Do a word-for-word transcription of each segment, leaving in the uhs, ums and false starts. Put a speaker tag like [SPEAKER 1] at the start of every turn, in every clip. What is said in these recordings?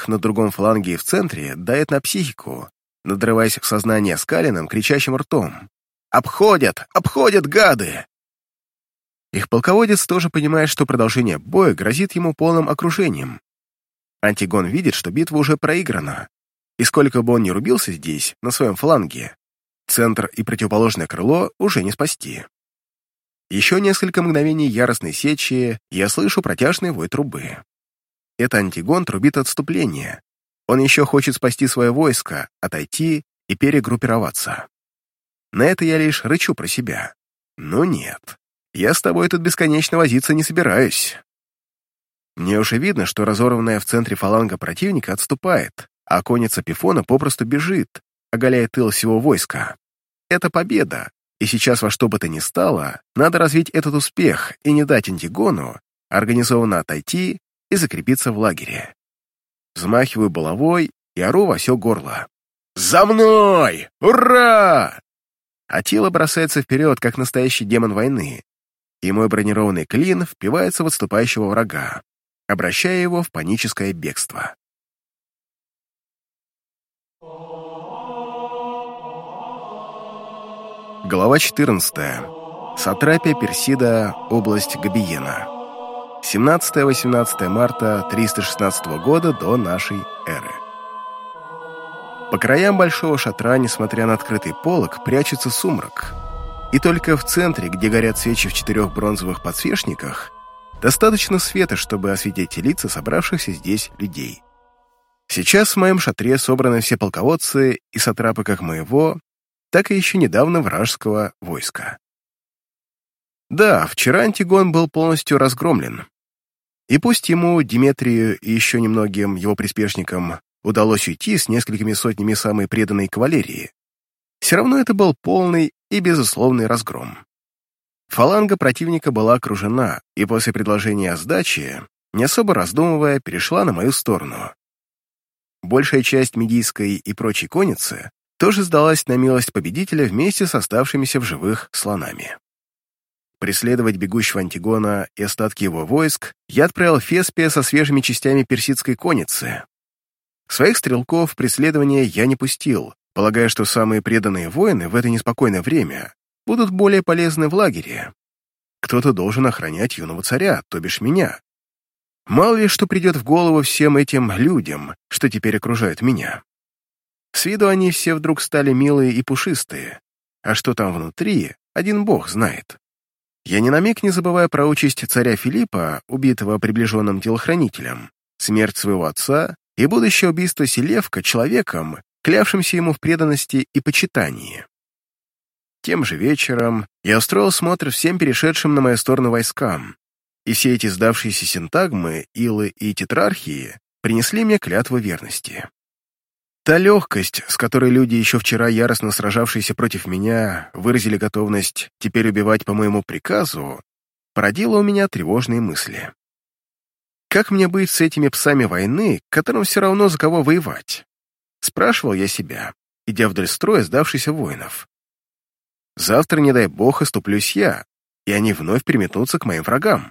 [SPEAKER 1] стоящих на другом фланге и в центре, давит на психику, надрываясь в сознание скаленным, кричащим ртом. «Обходят! Обходят, гады!» Их полководец тоже понимает, что продолжение боя грозит ему полным окружением. Антигон видит, что битва уже проиграна, и сколько бы он ни рубился здесь, на своем фланге, центр и противоположное крыло уже не спасти. Еще несколько мгновений яростной сечи, и я слышу протяжный вой трубы. Это Антигон трубит отступление. Он еще хочет спасти свое войско, отойти и перегруппироваться. На это я лишь рычу про себя. Ну нет, я с тобой тут бесконечно возиться не собираюсь. Мне уже видно, что разорванная в центре фаланга противника отступает, а конница Пифона попросту бежит, оголяя тыл всего войска. Это победа, и сейчас во что бы то ни стало, надо развить этот успех и не дать Антигону организованно отойти и закрепиться в лагере. Взмахиваю булавой и ору во все горло. «За мной! Ура!» Атила бросается вперед, как настоящий демон войны, и мой бронированный клин впивается в отступающего врага, обращая его в паническое бегство. Глава четырнадцатая. Сатрапия Персида, область Габиена. семнадцатое-восемнадцатое марта триста шестнадцатого года до нашей эры. По краям большого шатра, несмотря на открытый полог, прячется сумрак. И только в центре, где горят свечи в четырех бронзовых подсвечниках, достаточно света, чтобы осветить лица собравшихся здесь людей. Сейчас в моем шатре собраны все полководцы и сатрапы как моего, так и еще недавно вражеского войска. Да, вчера Антигон был полностью разгромлен. И пусть ему, Диметрию и еще немногим его приспешникам удалось уйти с несколькими сотнями самой преданной кавалерии, все равно это был полный и безусловный разгром. Фаланга противника была окружена, и после предложения о сдаче, не особо раздумывая, перешла на мою сторону. Большая часть медийской и прочей конницы тоже сдалась на милость победителя вместе с оставшимися в живых слонами. Преследовать бегущего Антигона и остатки его войск я отправил Феспия со свежими частями персидской конницы. Своих стрелков в преследование я не пустил, полагая, что самые преданные воины в это неспокойное время будут более полезны в лагере. Кто-то должен охранять юного царя, то бишь меня. Мало ли что придет в голову всем этим людям, что теперь окружают меня. С виду они все вдруг стали милые и пушистые, а что там внутри, один бог знает. Я ни на миг не забываю про участь царя Филиппа, убитого приближенным телохранителем, смерть своего отца и будущее убийство Селевка человеком, клявшимся ему в преданности и почитании. Тем же вечером я устроил смотр всем перешедшим на мою сторону войскам, и все эти сдавшиеся синтагмы, илы и тетрархии принесли мне клятву верности. Та легкость, с которой люди, еще вчера яростно сражавшиеся против меня, выразили готовность теперь убивать по моему приказу, породила у меня тревожные мысли. Как мне быть с этими псами войны, которым все равно за кого воевать? Спрашивал я себя, идя вдоль строя сдавшихся воинов. Завтра, не дай бог, оступлюсь я, и они вновь переметнутся к моим врагам.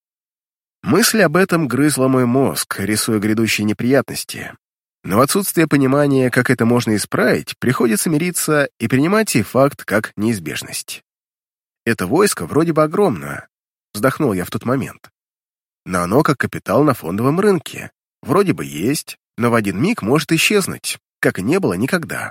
[SPEAKER 1] Мысль об этом грызла мой мозг, рисуя грядущие неприятности. Но в отсутствие понимания, как это можно исправить, приходится мириться и принимать сей факт как неизбежность. Это войско вроде бы огромно, вздохнул я в тот момент. Но оно как капитал на фондовом рынке. Вроде бы есть, но в один миг может исчезнуть, как и не было никогда.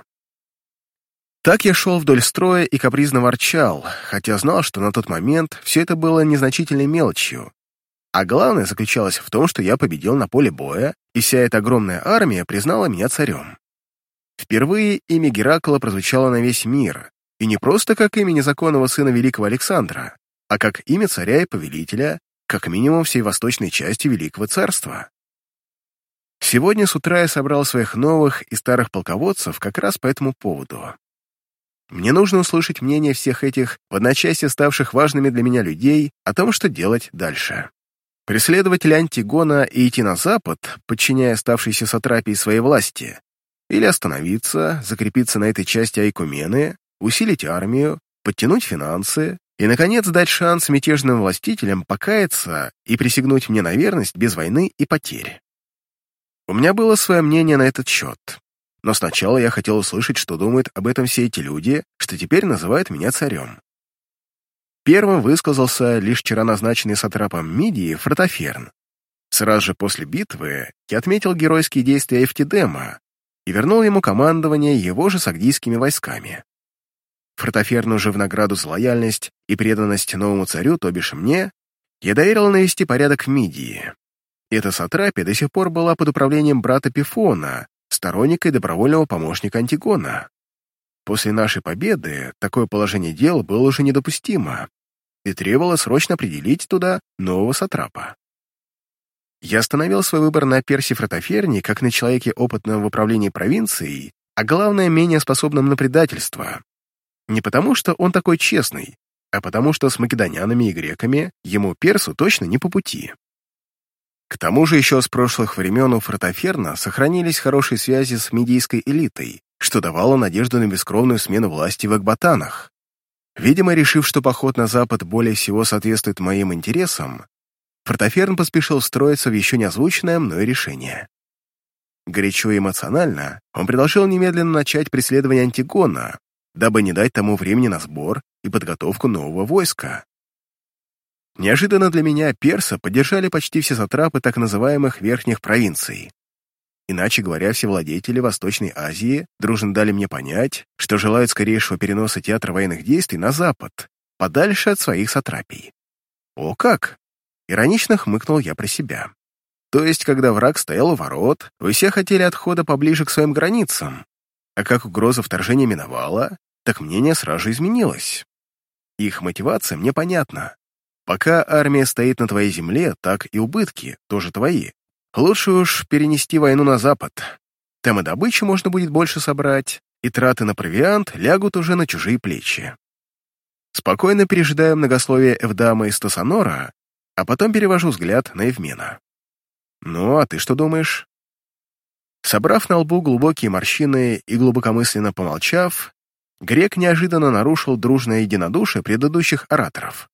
[SPEAKER 1] Так я шел вдоль строя и капризно ворчал, хотя знал, что на тот момент все это было незначительной мелочью. А главное заключалось в том, что я победил на поле боя, и вся эта огромная армия признала меня царем. Впервые имя Геракла прозвучало на весь мир, и не просто как имя незаконного сына великого Александра, а как имя царя и повелителя, как минимум всей восточной части Великого Царства. Сегодня с утра я собрал своих новых и старых полководцев как раз по этому поводу. Мне нужно услышать мнение всех этих, в одночасье ставших важными для меня людей, о том, что делать дальше. Преследовать ли Антигона и идти на запад, подчиняя оставшейся сатрапии своей власти, или остановиться, закрепиться на этой части Айкумены, усилить армию, подтянуть финансы и, наконец, дать шанс мятежным властителям покаяться и присягнуть мне на верность без войны и потерь. У меня было свое мнение на этот счет, но сначала я хотел услышать, что думают об этом все эти люди, что теперь называют меня царем. Первым высказался лишь вчера назначенный сатрапом Мидии Фратоферн. Сразу же после битвы я отметил геройские действия Эфтидема и вернул ему командование его же сагдийскими войсками. Фратоферну же в награду за лояльность и преданность новому царю, то бишь мне, я доверил навести порядок в Мидии. Эта сатрапия до сих пор была под управлением брата Пифона, сторонника и добровольного помощника Антигона. После нашей победы такое положение дел было уже недопустимо, и требовало срочно определить туда нового сатрапа. Я остановил свой выбор на Персе Фратоферне как на человеке, опытном в управлении провинцией, а главное, менее способном на предательство. Не потому, что он такой честный, а потому, что с македонянами и греками ему, персу, точно не по пути. К тому же еще с прошлых времен у Фратоферна сохранились хорошие связи с мидийской элитой, что давало надежду на бескровную смену власти в Экбатанах. Видимо, решив, что поход на запад более всего соответствует моим интересам, Фратоферн поспешил встроиться в еще не озвученное мной решение. Горячо и эмоционально он предложил немедленно начать преследование Антигона, дабы не дать тому времени на сбор и подготовку нового войска. Неожиданно для меня перса поддержали почти все сатрапы так называемых верхних провинций. Иначе говоря, все владетели Восточной Азии дружно дали мне понять, что желают скорейшего переноса театра военных действий на запад, подальше от своих сатрапий. О как! Иронично хмыкнул я про себя. То есть, когда враг стоял у ворот, вы все хотели отхода поближе к своим границам, а как угроза вторжения миновала, так мнение сразу же изменилось. Их мотивация мне понятна. Пока армия стоит на твоей земле, так и убытки тоже твои. Лучше уж перенести войну на запад. Там и добычи можно будет больше собрать, и траты на провиант лягут уже на чужие плечи. Спокойно пережидаю многословие Эвдама и Стасонора, а потом перевожу взгляд на Евмена. Ну, а ты что думаешь? Собрав на лбу глубокие морщины и глубокомысленно помолчав, грек неожиданно нарушил дружное единодушие предыдущих ораторов.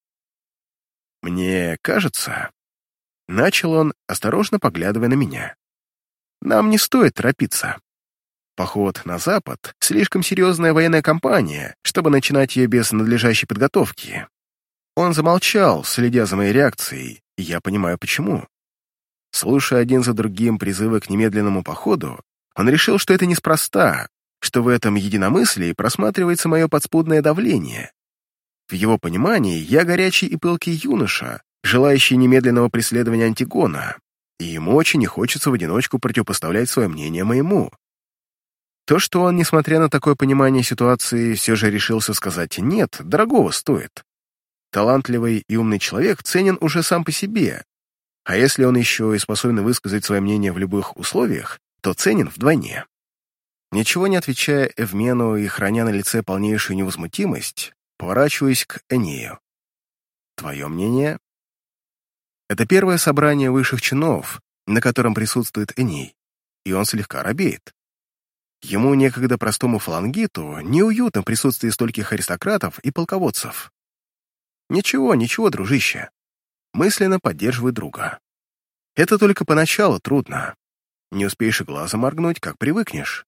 [SPEAKER 1] «Мне кажется...» — начал он, осторожно поглядывая на меня. «Нам не стоит торопиться. Поход на запад — слишком серьезная военная кампания, чтобы начинать ее без надлежащей подготовки». Он замолчал, следя за моей реакцией, и я понимаю, почему. Слушая один за другим призывы к немедленному походу, он решил, что это неспроста, что в этом единомыслии просматривается мое подспудное давление. В его понимании я горячий и пылкий юноша, желающий немедленного преследования Антигона, и ему очень не хочется в одиночку противопоставлять свое мнение моему. То, что он, несмотря на такое понимание ситуации, все же решился сказать «нет», дорогого стоит. Талантливый и умный человек ценен уже сам по себе, а если он еще и способен высказать свое мнение в любых условиях, то ценен вдвойне. Ничего не отвечая Эвмену и храня на лице полнейшую невозмутимость, поворачиваюсь к Энею. Твое мнение? Это первое собрание высших чинов, на котором присутствует Эней, и он слегка робеет. Ему, некогда простому фалангиту, неуютно в присутствии стольких аристократов и полководцев. Ничего, ничего, дружище. Мысленно поддерживаю друга. Это только поначалу трудно. Не успеешь и глазом моргнуть, как привыкнешь.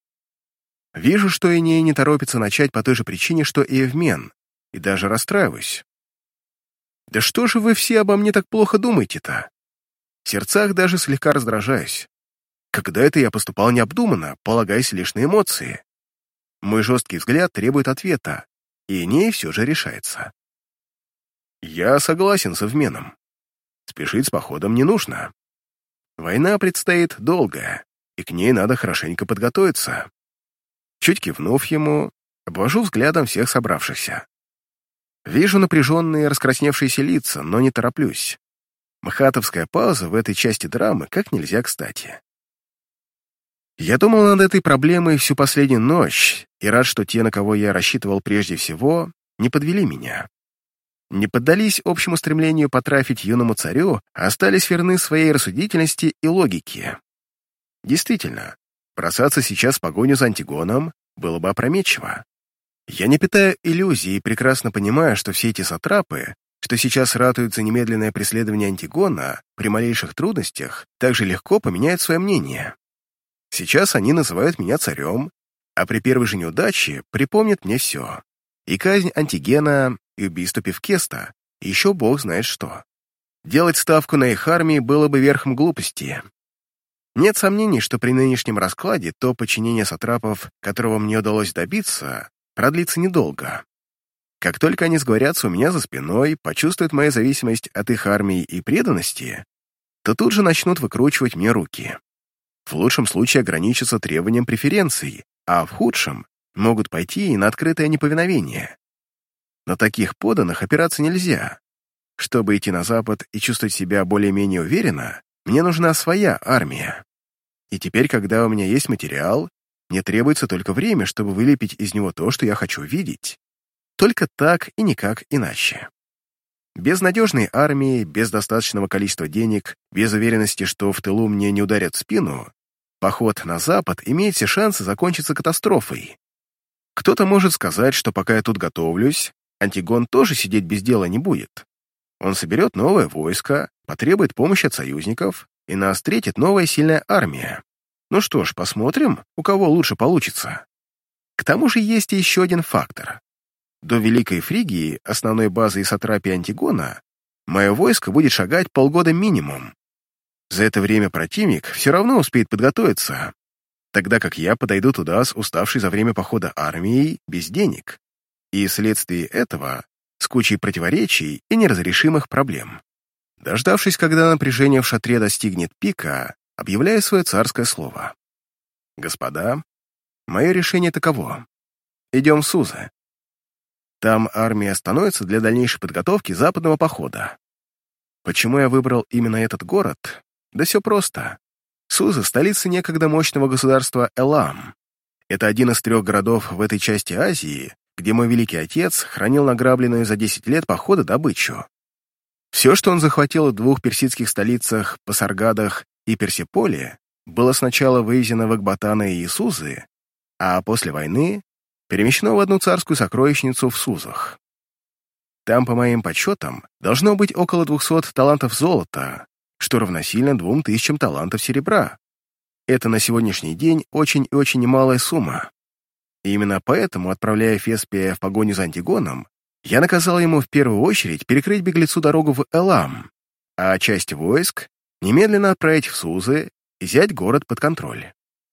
[SPEAKER 1] Вижу, что Эней не торопится начать по той же причине, что и Эвмен, и даже расстраиваюсь. Да что же вы все обо мне так плохо думаете-то? В сердцах даже слегка раздражаюсь. Когда это я поступал необдуманно, полагаясь лишь на эмоции. Мой жесткий взгляд требует ответа, и Эней все же решается. Я согласен с Эвменом. Спешить с походом не нужно. Война предстоит долгая, и к ней надо хорошенько подготовиться. Чуть кивнув ему, обвожу взглядом всех собравшихся. Вижу напряженные, раскрасневшиеся лица, но не тороплюсь. Мхатовская пауза в этой части драмы как нельзя кстати. Я думал над этой проблемой всю последнюю ночь и рад, что те, на кого я рассчитывал прежде всего, не подвели меня. Не поддались общему стремлению потрафить юному царю, а остались верны своей рассудительности и логике. Действительно, бросаться сейчас в погоню за Антигоном было бы опрометчиво. Я не питаю иллюзий и прекрасно понимаю, что все эти сатрапы, что сейчас ратуют за немедленное преследование Антигона, при малейших трудностях также легко поменяют свое мнение. Сейчас они называют меня царем, а при первой же неудаче припомнят мне все. И казнь Антигена, и убийство Певкеста, и еще бог знает что. Делать ставку на их армии было бы верхом глупости. Нет сомнений, что при нынешнем раскладе то подчинение сатрапов, которого мне удалось добиться, продлится недолго. Как только они сговорятся у меня за спиной, почувствуют мою зависимость от их армии и преданности, то тут же начнут выкручивать мне руки. В лучшем случае ограничатся требованием преференций, а в худшем могут пойти и на открытое неповиновение. На таких подданных опираться нельзя. Чтобы идти на Запад и чувствовать себя более-менее уверенно, мне нужна своя армия. И теперь, когда у меня есть материал, мне требуется только время, чтобы вылепить из него то, что я хочу видеть. Только так и никак иначе. Без надежной армии, без достаточного количества денег, без уверенности, что в тылу мне не ударят в спину, поход на Запад имеет все шансы закончиться катастрофой. Кто-то может сказать, что пока я тут готовлюсь, Антигон тоже сидеть без дела не будет. Он соберет новое войско, потребует помощи от союзников, и нас встретит новая сильная армия. Ну что ж, посмотрим, у кого лучше получится. К тому же есть и еще один фактор. До Великой Фригии, основной базы и сатрапии Антигона, мое войско будет шагать полгода минимум. За это время противник все равно успеет подготовиться, тогда как я подойду туда с уставшей за время похода армией без денег, и вследствие этого с кучей противоречий и неразрешимых проблем. Дождавшись, когда напряжение в шатре достигнет пика, объявляю свое царское слово. Господа, мое решение таково. Идем в Сузы. Там армия становится для дальнейшей подготовки западного похода. Почему я выбрал именно этот город? Да все просто. Сузы — столица некогда мощного государства Элам. Это один из трех городов в этой части Азии, где мой великий отец хранил награбленную за десять лет похода добычу. Все, что он захватил в двух персидских столицах Пасаргадах и Персиполе, было сначала вывезено в Экбатаны и Сузы, а после войны перемещено в одну царскую сокровищницу в Сузах. Там, по моим подсчетам, должно быть около двухсот талантов золота, что равносильно двум тысячам талантов серебра. Это на сегодняшний день очень и очень немалая сумма. И именно поэтому, отправляя Феспия в погоню за Антигоном, я наказал ему в первую очередь перекрыть беглецу дорогу в Элам, а часть войск немедленно отправить в Сузы и взять город под контроль.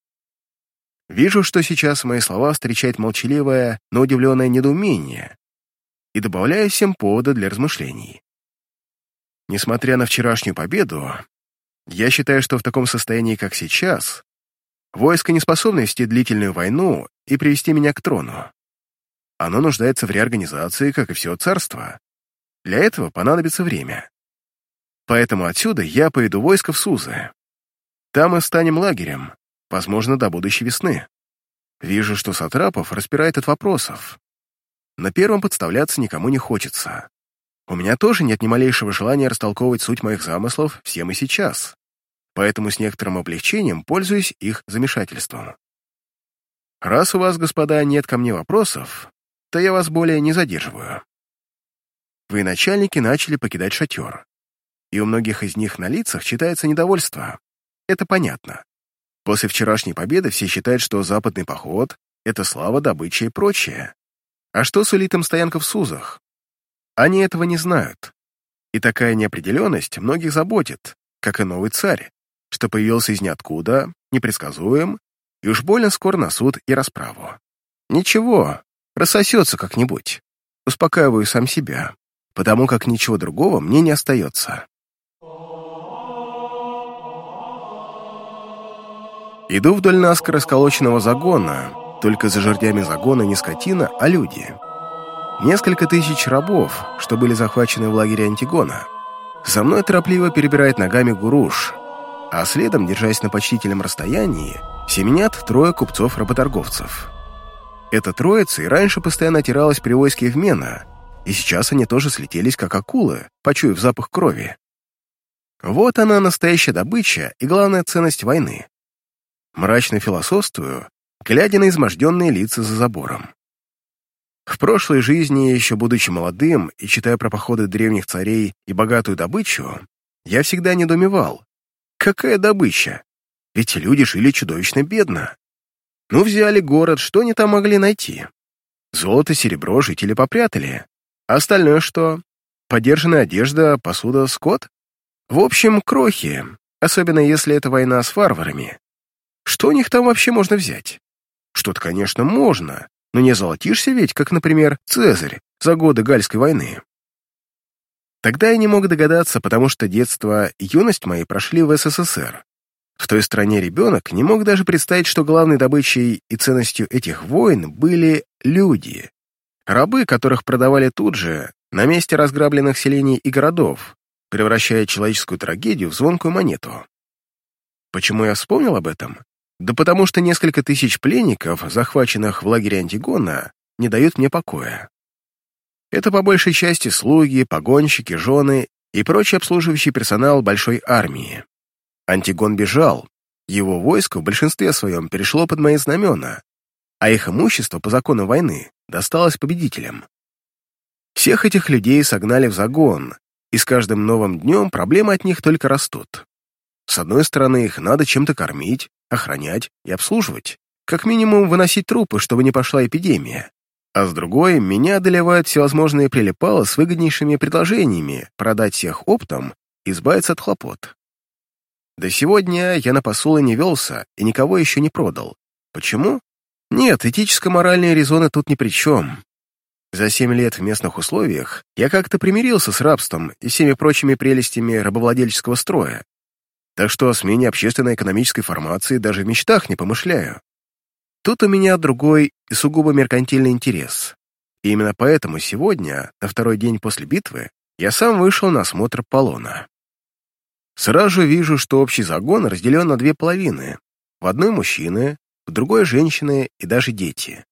[SPEAKER 1] Вижу, что сейчас мои слова встречает молчаливое, но удивленное недоумение, и добавляю всем повода для размышлений. Несмотря на вчерашнюю победу, я считаю, что в таком состоянии, как сейчас, войско не способно вести длительную войну и привести меня к трону. Оно нуждается в реорганизации, как и все царство. Для этого понадобится время. Поэтому отсюда я поведу войско в Сузы. Там мы станем лагерем, возможно, до будущей весны. Вижу, что сатрапов распирает от вопросов. На первом подставляться никому не хочется. У меня тоже нет ни малейшего желания растолковывать суть моих замыслов всем и сейчас, поэтому с некоторым облегчением пользуюсь их замешательством. Раз у вас, господа, нет ко мне вопросов, то я вас более не задерживаю. Военачальники начали покидать шатер, и у многих из них на лицах читается недовольство. Это понятно. После вчерашней победы все считают, что западный поход — это слава, добыча и прочее. А что сулит им стоянка в Сузах? Они этого не знают. И такая неопределенность многих заботит, как и новый царь, что появился из ниоткуда, непредсказуем, и уж больно скоро на суд и расправу. Ничего, рассосется как-нибудь. Успокаиваю сам себя, потому как ничего другого мне не остается. Иду вдоль наскоро сколоченного загона, только за жердями загона не скотина, а люди. Несколько тысяч рабов, что были захвачены в лагере Антигона. За мной торопливо перебирает ногами Гуруш, а следом, держась на почтительном расстоянии, семенят трое купцов-работорговцев. Эта троица и раньше постоянно отиралась при войске Евмена, и сейчас они тоже слетелись, как акулы, почуяв запах крови. Вот она, настоящая добыча и главная ценность войны. Мрачно философствую, глядя на изможденные лица за забором. В прошлой жизни, еще будучи молодым и читая про походы древних царей и богатую добычу, я всегда недоумевал. Какая добыча? Ведь люди жили чудовищно бедно. Ну, взяли город, что они там могли найти? Золото, серебро жители попрятали. А остальное что? Подержанная одежда, посуда, скот? В общем, крохи, особенно если это война с варварами. Что у них там вообще можно взять? Что-то, конечно, можно, но не золотишься ведь, как, например, Цезарь за годы Гальской войны. Тогда я не мог догадаться, потому что детство и юность мои прошли в СССР. В той стране ребенок не мог даже представить, что главной добычей и ценностью этих войн были люди. Рабы, которых продавали тут же, на месте разграбленных селений и городов, превращая человеческую трагедию в звонкую монету. Почему я вспомнил об этом? Да потому что несколько тысяч пленников, захваченных в лагере Антигона, не дают мне покоя. Это по большей части слуги, погонщики, жены и прочий обслуживающий персонал большой армии. Антигон бежал, его войско в большинстве своем перешло под мои знамена, а их имущество по закону войны досталось победителям. Всех этих людей согнали в загон, и с каждым новым днем проблемы от них только растут. С одной стороны, их надо чем-то кормить, охранять и обслуживать, как минимум выносить трупы, чтобы не пошла эпидемия. А с другой, меня одолевают всевозможные прилипалы с выгоднейшими предложениями продать всех оптом и избавиться от хлопот. До сегодня я на посулы не велся и никого еще не продал. Почему? Нет, этическо-моральные резоны тут ни при чем. За семь лет в местных условиях я как-то примирился с рабством и всеми прочими прелестями рабовладельческого строя, так что о смене общественно-экономической формации даже в мечтах не помышляю. Тут у меня другой и сугубо меркантильный интерес. И именно поэтому сегодня, на второй день после битвы, я сам вышел на осмотр полона. Сразу же вижу, что общий загон разделен на две половины. В одной мужчины, в другой женщины и даже дети.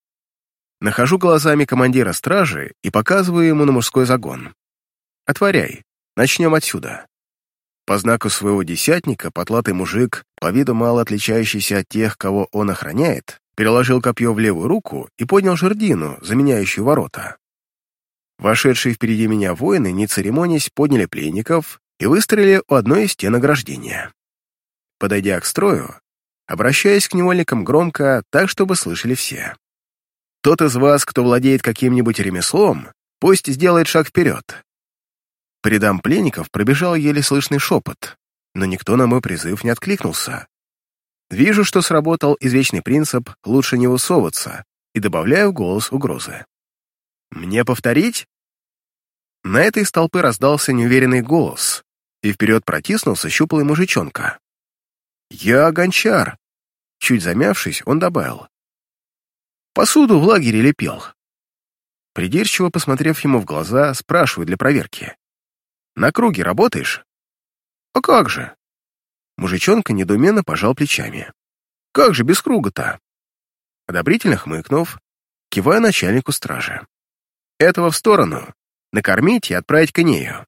[SPEAKER 1] Нахожу глазами командира стражи и показываю ему на мужской загон. «Отворяй, начнем отсюда». По знаку своего десятника потлатый мужик, по виду мало отличающийся от тех, кого он охраняет, переложил копье в левую руку и поднял жердину, заменяющую ворота. Вошедшие впереди меня воины, не церемонясь, подняли пленников и выстроили у одной из стен ограждения. Подойдя к строю, обращаясь к невольникам громко, так, чтобы слышали все. Тот из вас, кто владеет каким-нибудь ремеслом, пусть сделает шаг вперед. По рядам пленников пробежал еле слышный шепот, но никто на мой призыв не откликнулся. Вижу, что сработал извечный принцип «лучше не высовываться», и добавляю в голос угрозы. «Мне повторить?» На это из толпы раздался неуверенный голос, и вперед протиснулся щуплый мужичонка. «Я гончар», — чуть замявшись, он добавил. «Посуду в лагере лепил». Придирчиво посмотрев ему в глаза, спрашиваю для проверки. «На круге работаешь?» «А как же?» Мужичонка недоуменно пожал плечами. «Как же без круга-то?» Одобрительно хмыкнув, киваю начальнику стражи. «Этого в сторону. Накормить и отправить к Энею».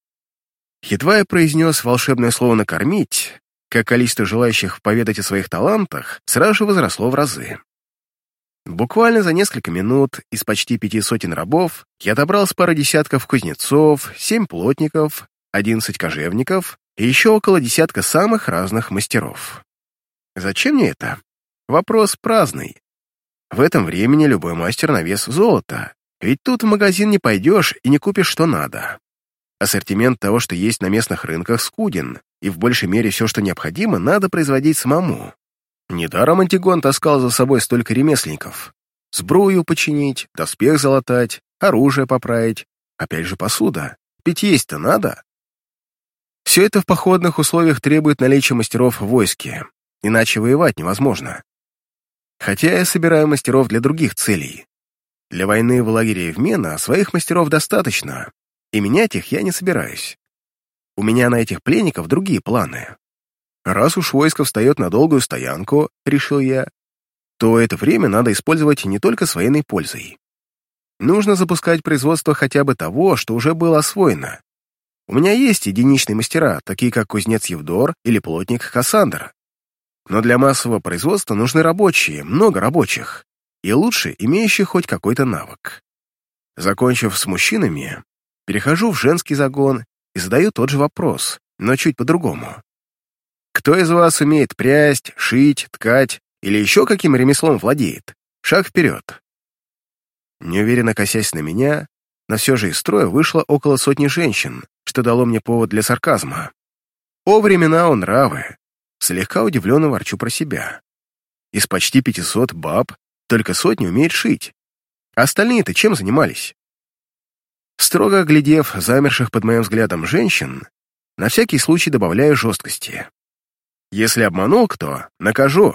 [SPEAKER 1] Едва я произнес волшебное слово «накормить», как количество желающих поведать о своих талантах сразу же возросло в разы. Буквально за несколько минут из почти пяти сотен рабов я добрал с пары десятков кузнецов, семь плотников, одиннадцать кожевников и еще около десятка самых разных мастеров. Зачем мне это? Вопрос праздный. В этом времени любой мастер на вес золота, ведь тут в магазин не пойдешь и не купишь что надо. Ассортимент того, что есть на местных рынках, скуден, и в большей мере все, что необходимо, надо производить самому. Недаром Антигон таскал за собой столько ремесленников. Сбрую починить, доспех залатать, оружие поправить, опять же посуда. Пить есть-то надо. Все это в походных условиях требует наличия мастеров в войске, иначе воевать невозможно. Хотя я собираю мастеров для других целей. Для войны в лагере Евмена своих мастеров достаточно, и менять их я не собираюсь. У меня на этих пленников другие планы. Раз уж войско встает на долгую стоянку, решил я, то это время надо использовать не только с военной пользой. Нужно запускать производство хотя бы того, что уже было освоено. У меня есть единичные мастера, такие как кузнец Евдор или плотник Кассандр. Но для массового производства нужны рабочие, много рабочих. и лучше имеющий хоть какой-то навык. Закончив с мужчинами, перехожу в женский загон и задаю тот же вопрос, но чуть по-другому. Кто из вас умеет прясть, шить, ткать или еще каким ремеслом владеет? Шаг вперед. Неуверенно косясь на меня, но все же из строя вышло около сотни женщин, что дало мне повод для сарказма. О времена о нравы! Слегка удивленно ворчу про себя. Из почти пятисот баб только сотни умеет шить. Остальные-то чем занимались? Строго оглядев замерших под моим взглядом женщин, на всякий случай добавляю жесткости. Если обманул кто, накажу.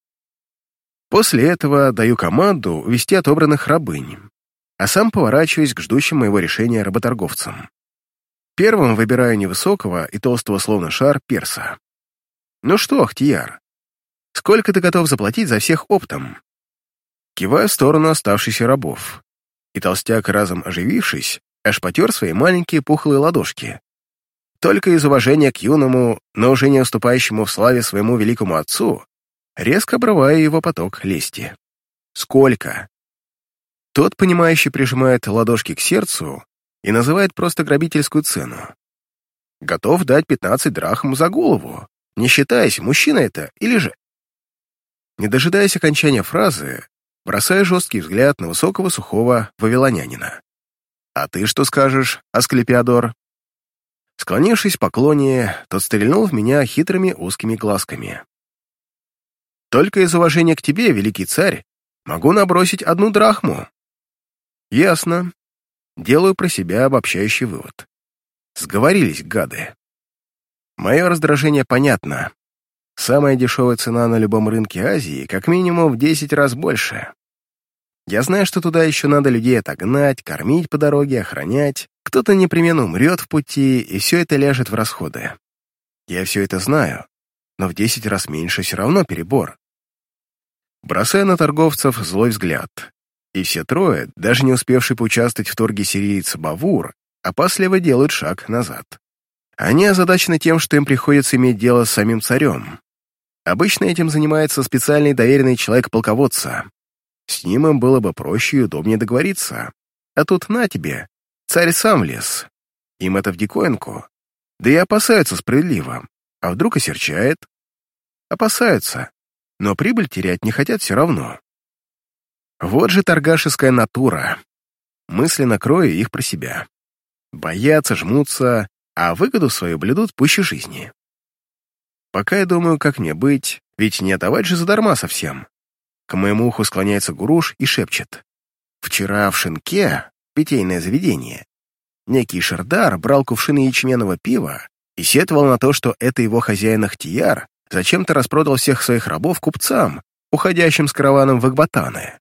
[SPEAKER 1] После этого даю команду увести отобранных рабынь, а сам поворачиваюсь к ждущим моего решения работорговцам. Первым выбираю невысокого и толстого словно шар перса. «Ну что, Ахтияр, сколько ты готов заплатить за всех оптом?» Киваю в сторону оставшихся рабов, и толстяк, разом оживившись, аж потер свои маленькие пухлые ладошки. Только из уважения к юному, но уже не уступающему в славе своему великому отцу, резко обрываю его поток лести. «Сколько?» Тот, понимающий, прижимает ладошки к сердцу и называет просто грабительскую цену. «Готов дать пятнадцать драхм за голову, не считаясь, мужчина это или же...» Не дожидаясь окончания фразы, бросаю жесткий взгляд на высокого сухого вавилонянина. «А ты что скажешь, Асклепиадор?» Склонившись в поклоне, тот стрельнул в меня хитрыми узкими глазками. «Только из уважения к тебе, великий царь, могу набросить одну драхму». «Ясно». Делаю про себя обобщающий вывод. Сговорились, гады. Мое раздражение понятно. Самая дешевая цена на любом рынке Азии как минимум в десять раз больше. Я знаю, что туда еще надо людей отогнать, кормить по дороге, охранять. Кто-то непременно умрет в пути, и все это ляжет в расходы. Я все это знаю, но в десять раз меньше все равно перебор. Бросаю на торговцев злой взгляд, и все трое, даже не успевший поучаствовать в торге сирийца Бавур, опасливо делают шаг назад. Они озадачены тем, что им приходится иметь дело с самим царем. Обычно этим занимается специальный доверенный человек полководца. С ним им было бы проще и удобнее договориться. А тут на тебе, царь сам влез. Им это в диковинку. Да и опасаются справедливо. А вдруг осерчает? Опасаются, но прибыль терять не хотят все равно. Вот же торгашеская натура. Мысленно крою их про себя. Боятся, жмутся, а выгоду свою блюдут пуще жизни. Пока я думаю, как мне быть, ведь не отдавать же задарма совсем. К моему уху склоняется Гуруш и шепчет. Вчера в Шинке, питейное заведение, некий Шердар брал кувшины ячменного пива и сетовал на то, что это его хозяин Ахтияр зачем-то распродал всех своих рабов купцам, уходящим с караваном в Экбатаны.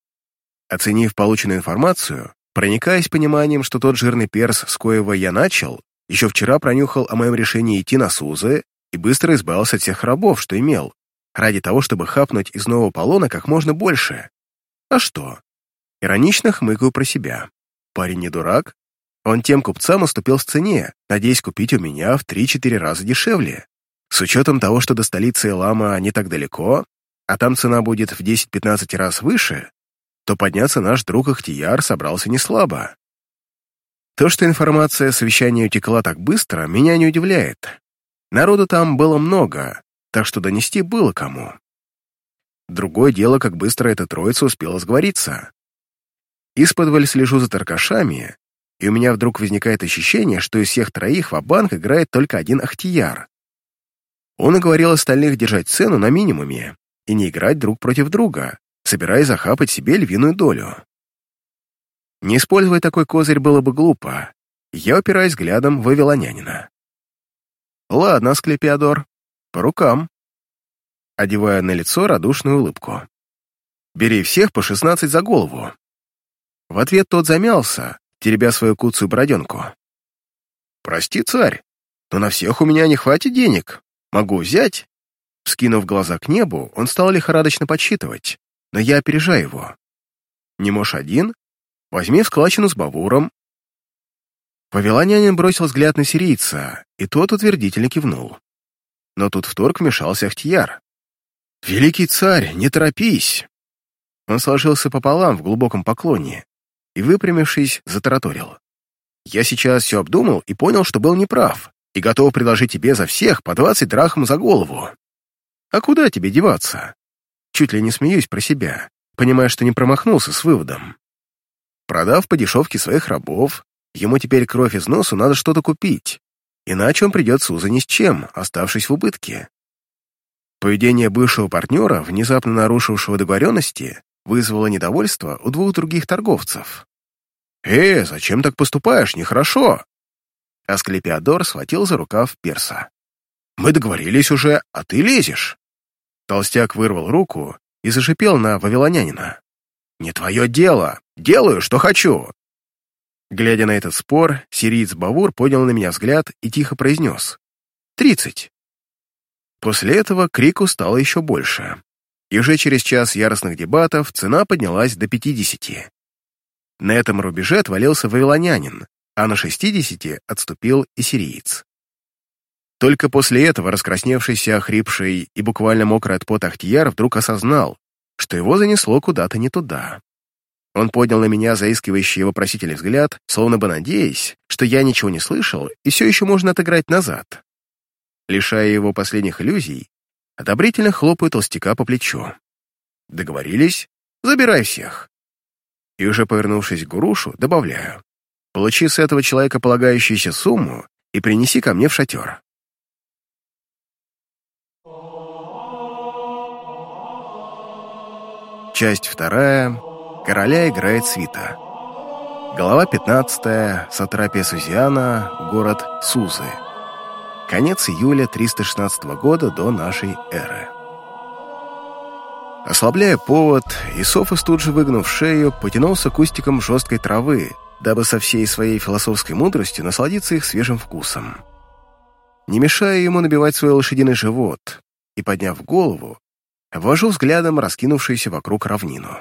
[SPEAKER 1] Оценив полученную информацию, проникаясь пониманием, что тот жирный перс, с коего я начал, еще вчера пронюхал о моем решении идти на Сузы и быстро избавился от всех рабов, что имел, ради того, чтобы хапнуть из нового полона как можно больше. А что? Иронично хмыкаю про себя. Парень не дурак. Он тем купцам уступил в цене, надеясь купить у меня в три-четыре раза дешевле. С учетом того, что до столицы Элама не так далеко, а там цена будет в десять-пятнадцать раз выше, то подняться наш друг Ахтияр собрался неслабо. То, что информация о совещании утекла так быстро, меня не удивляет. Народу там было много, так что донести было кому. Другое дело, как быстро эта троица успела сговориться. Исподволь слежу за торгашами, и у меня вдруг возникает ощущение, что из всех троих ва-банк играет только один Ахтияр. Он уговорил остальных держать цену на минимуме и не играть друг против друга, собираясь захапать себе львиную долю. Не использовать такой козырь было бы глупо. Я упираюсь взглядом в вавилонянина. «Ладно, Асклепиадор, по рукам». Одеваю на лицо радушную улыбку. «Бери всех по шестнадцать за голову». В ответ тот замялся, теребя свою куцую бороденку. «Прости, царь, но на всех у меня не хватит денег. Могу взять?» Вскинув глаза к небу, он стал лихорадочно подсчитывать, но я опережаю его. «Не можешь один? Возьми складчину с Бавуром». Вавилонянин бросил взгляд на сирийца, и тот утвердительно кивнул. Но тут в торг вмешался Ахтияр. «Великий царь, не торопись!» Он сложился пополам в глубоком поклоне и, выпрямившись, затараторил. «Я сейчас все обдумал и понял, что был неправ, и готов предложить тебе за всех по двадцать драхм за голову. А куда тебе деваться?» Чуть ли не смеюсь про себя, понимая, что не промахнулся с выводом. Продав по дешевке своих рабов, ему теперь кровь из носу надо что-то купить, иначе он придет Суза ни с чем, оставшись в убытке. Поведение бывшего партнера, внезапно нарушившего договоренности, вызвало недовольство у двух других торговцев. «Э, зачем так поступаешь? Нехорошо!» Асклепиадор схватил за рукав перса. «Мы договорились уже, а ты лезешь!» Толстяк вырвал руку и зашипел на вавилонянина. «Не твое дело! Делаю, что хочу!» Глядя на этот спор, сириец Бавур поднял на меня взгляд и тихо произнес: «Тридцать». После этого крику стало еще больше, и уже через час яростных дебатов цена поднялась до пятидесяти. На этом рубеже отвалился вавилонянин, а на шестидесяти отступил и сириец. Только после этого раскрасневшийся, охрипший и буквально мокрый от пота Ахтияр вдруг осознал, что его занесло куда-то не туда. Он поднял на меня заискивающий и вопросительный взгляд, словно бы надеясь, что я ничего не слышал и все еще можно отыграть назад. Лишая его последних иллюзий, одобрительно хлопаю толстяка по плечу. «Договорились? Забирай всех!» И уже повернувшись к Гурушу, добавляю: «Получи с этого человека полагающуюся сумму и принеси ко мне в шатер». Часть вторая. Короля играет свита. Глава пятнадцатая. Сатрапия Сузиана. Город Сузы. Конец июля триста шестнадцатого года до нашей эры. Ослабляя повод, Исофос, тут же выгнув шею, потянулся кустиком жесткой травы, дабы со всей своей философской мудростью насладиться их свежим вкусом. Не мешая ему набивать свой лошадиный живот, и, подняв голову, ввожу взглядом раскинувшуюся вокруг равнину.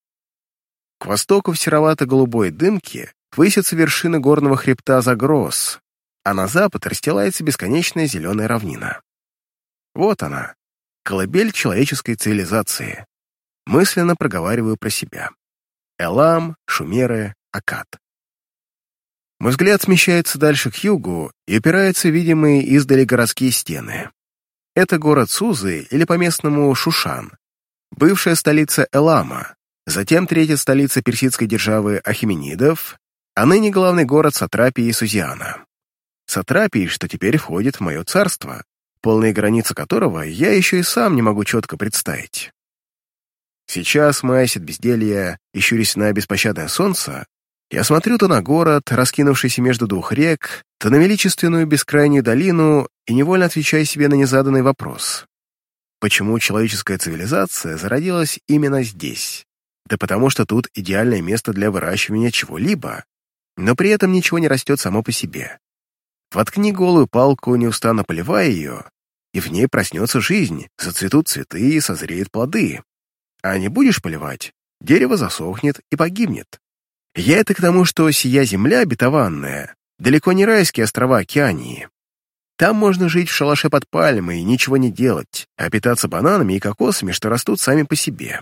[SPEAKER 1] К востоку в серовато-голубой дымке высятся вершины горного хребта Загрос, а на запад расстилается бесконечная зеленая равнина. Вот она, колыбель человеческой цивилизации. Мысленно проговариваю про себя. Элам, Шумеры, Аккад. Мой взгляд смещается дальше к югу и упирается в видимые издали городские стены. Это город Сузы, или по-местному Шушан, бывшая столица Элама, затем третья столица персидской державы Ахеменидов, а ныне главный город Сатрапии Сузиана. Сатрапии, что теперь входит в мое царство, полные границы которого я еще и сам не могу четко представить. Сейчас, маясь от безделья и щурясь на беспощадное солнце, я смотрю то на город, раскинувшийся между двух рек, то на величественную бескрайнюю долину и невольно отвечаю себе на незаданный вопрос. Почему человеческая цивилизация зародилась именно здесь? Да потому что тут идеальное место для выращивания чего-либо, но при этом ничего не растет само по себе. Воткни голую палку, неустанно поливая ее, и в ней проснется жизнь, зацветут цветы и созреют плоды. А не будешь поливать, дерево засохнет и погибнет. Я это к тому, что сия земля обетованная, далеко не райские острова Океании. Там можно жить в шалаше под пальмой и ничего не делать, а питаться бананами и кокосами, что растут сами по себе.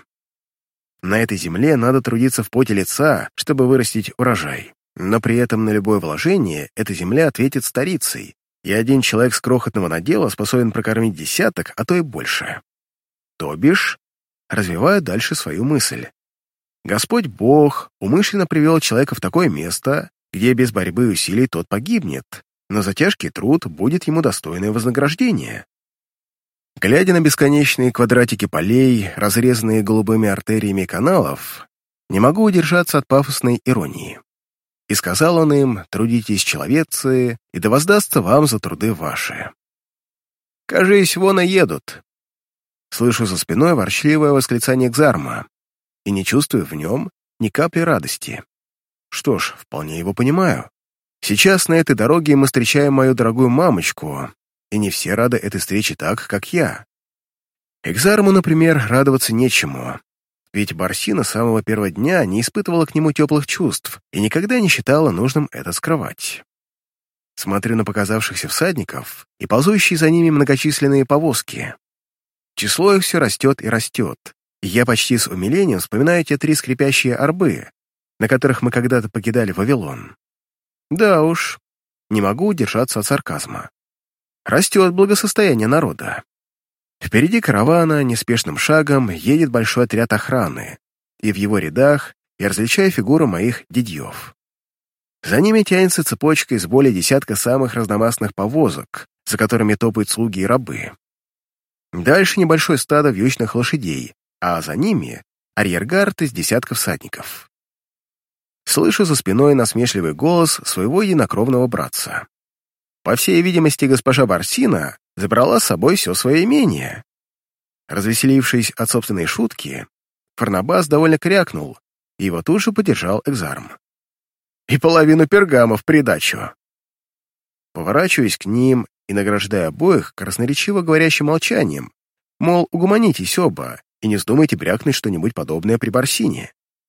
[SPEAKER 1] На этой земле надо трудиться в поте лица, чтобы вырастить урожай. Но при этом на любое вложение эта земля ответит старицей, и один человек с крохотного надела способен прокормить десяток, а то и больше. То бишь, развиваю дальше свою мысль. Господь Бог умышленно привел человека в такое место, где без борьбы и усилий тот погибнет, но за тяжкий труд будет ему достойное вознаграждение. Глядя на бесконечные квадратики полей, разрезанные голубыми артериями каналов, не могу удержаться от пафосной иронии. И сказал он им: «Трудитесь, человецы, и да воздастся вам за труды ваши». «Кажись, вон и едут». Слышу за спиной ворчливое восклицание Кзарма и не чувствую в нем ни капли радости. Что ж, вполне его понимаю. Сейчас на этой дороге мы встречаем мою дорогую мамочку, и не все рады этой встрече так, как я. Экзарму, например, радоваться нечему, ведь Барсина с самого первого дня не испытывала к нему теплых чувств и никогда не считала нужным это скрывать. Смотрю на показавшихся всадников и ползущие за ними многочисленные повозки. Число их все растет и растет, Я почти с умилением вспоминаю те три скрипящие арбы, на которых мы когда-то покидали Вавилон. Да уж, не могу удержаться от сарказма. Растет благосостояние народа. Впереди каравана неспешным шагом едет большой отряд охраны, и в его рядах я различаю фигуру моих дядьев. За ними тянется цепочка из более десятка самых разномастных повозок, за которыми топают слуги и рабы. Дальше небольшое стадо вьючных лошадей, а за ними арьергард из десятков всадников. Слышу за спиной насмешливый голос своего единокровного братца. По всей видимости, госпожа Барсина забрала с собой все свое имение. Развеселившись от собственной шутки, Фарнабас довольно крякнул, и его тут же поддержал Экзарм. «И половину пергама в придачу!» Поворачиваюсь к ним и награждаю обоих красноречиво говорящим молчанием, мол, угомонитесь оба и не вздумайте брякнуть что-нибудь подобное при Барсине.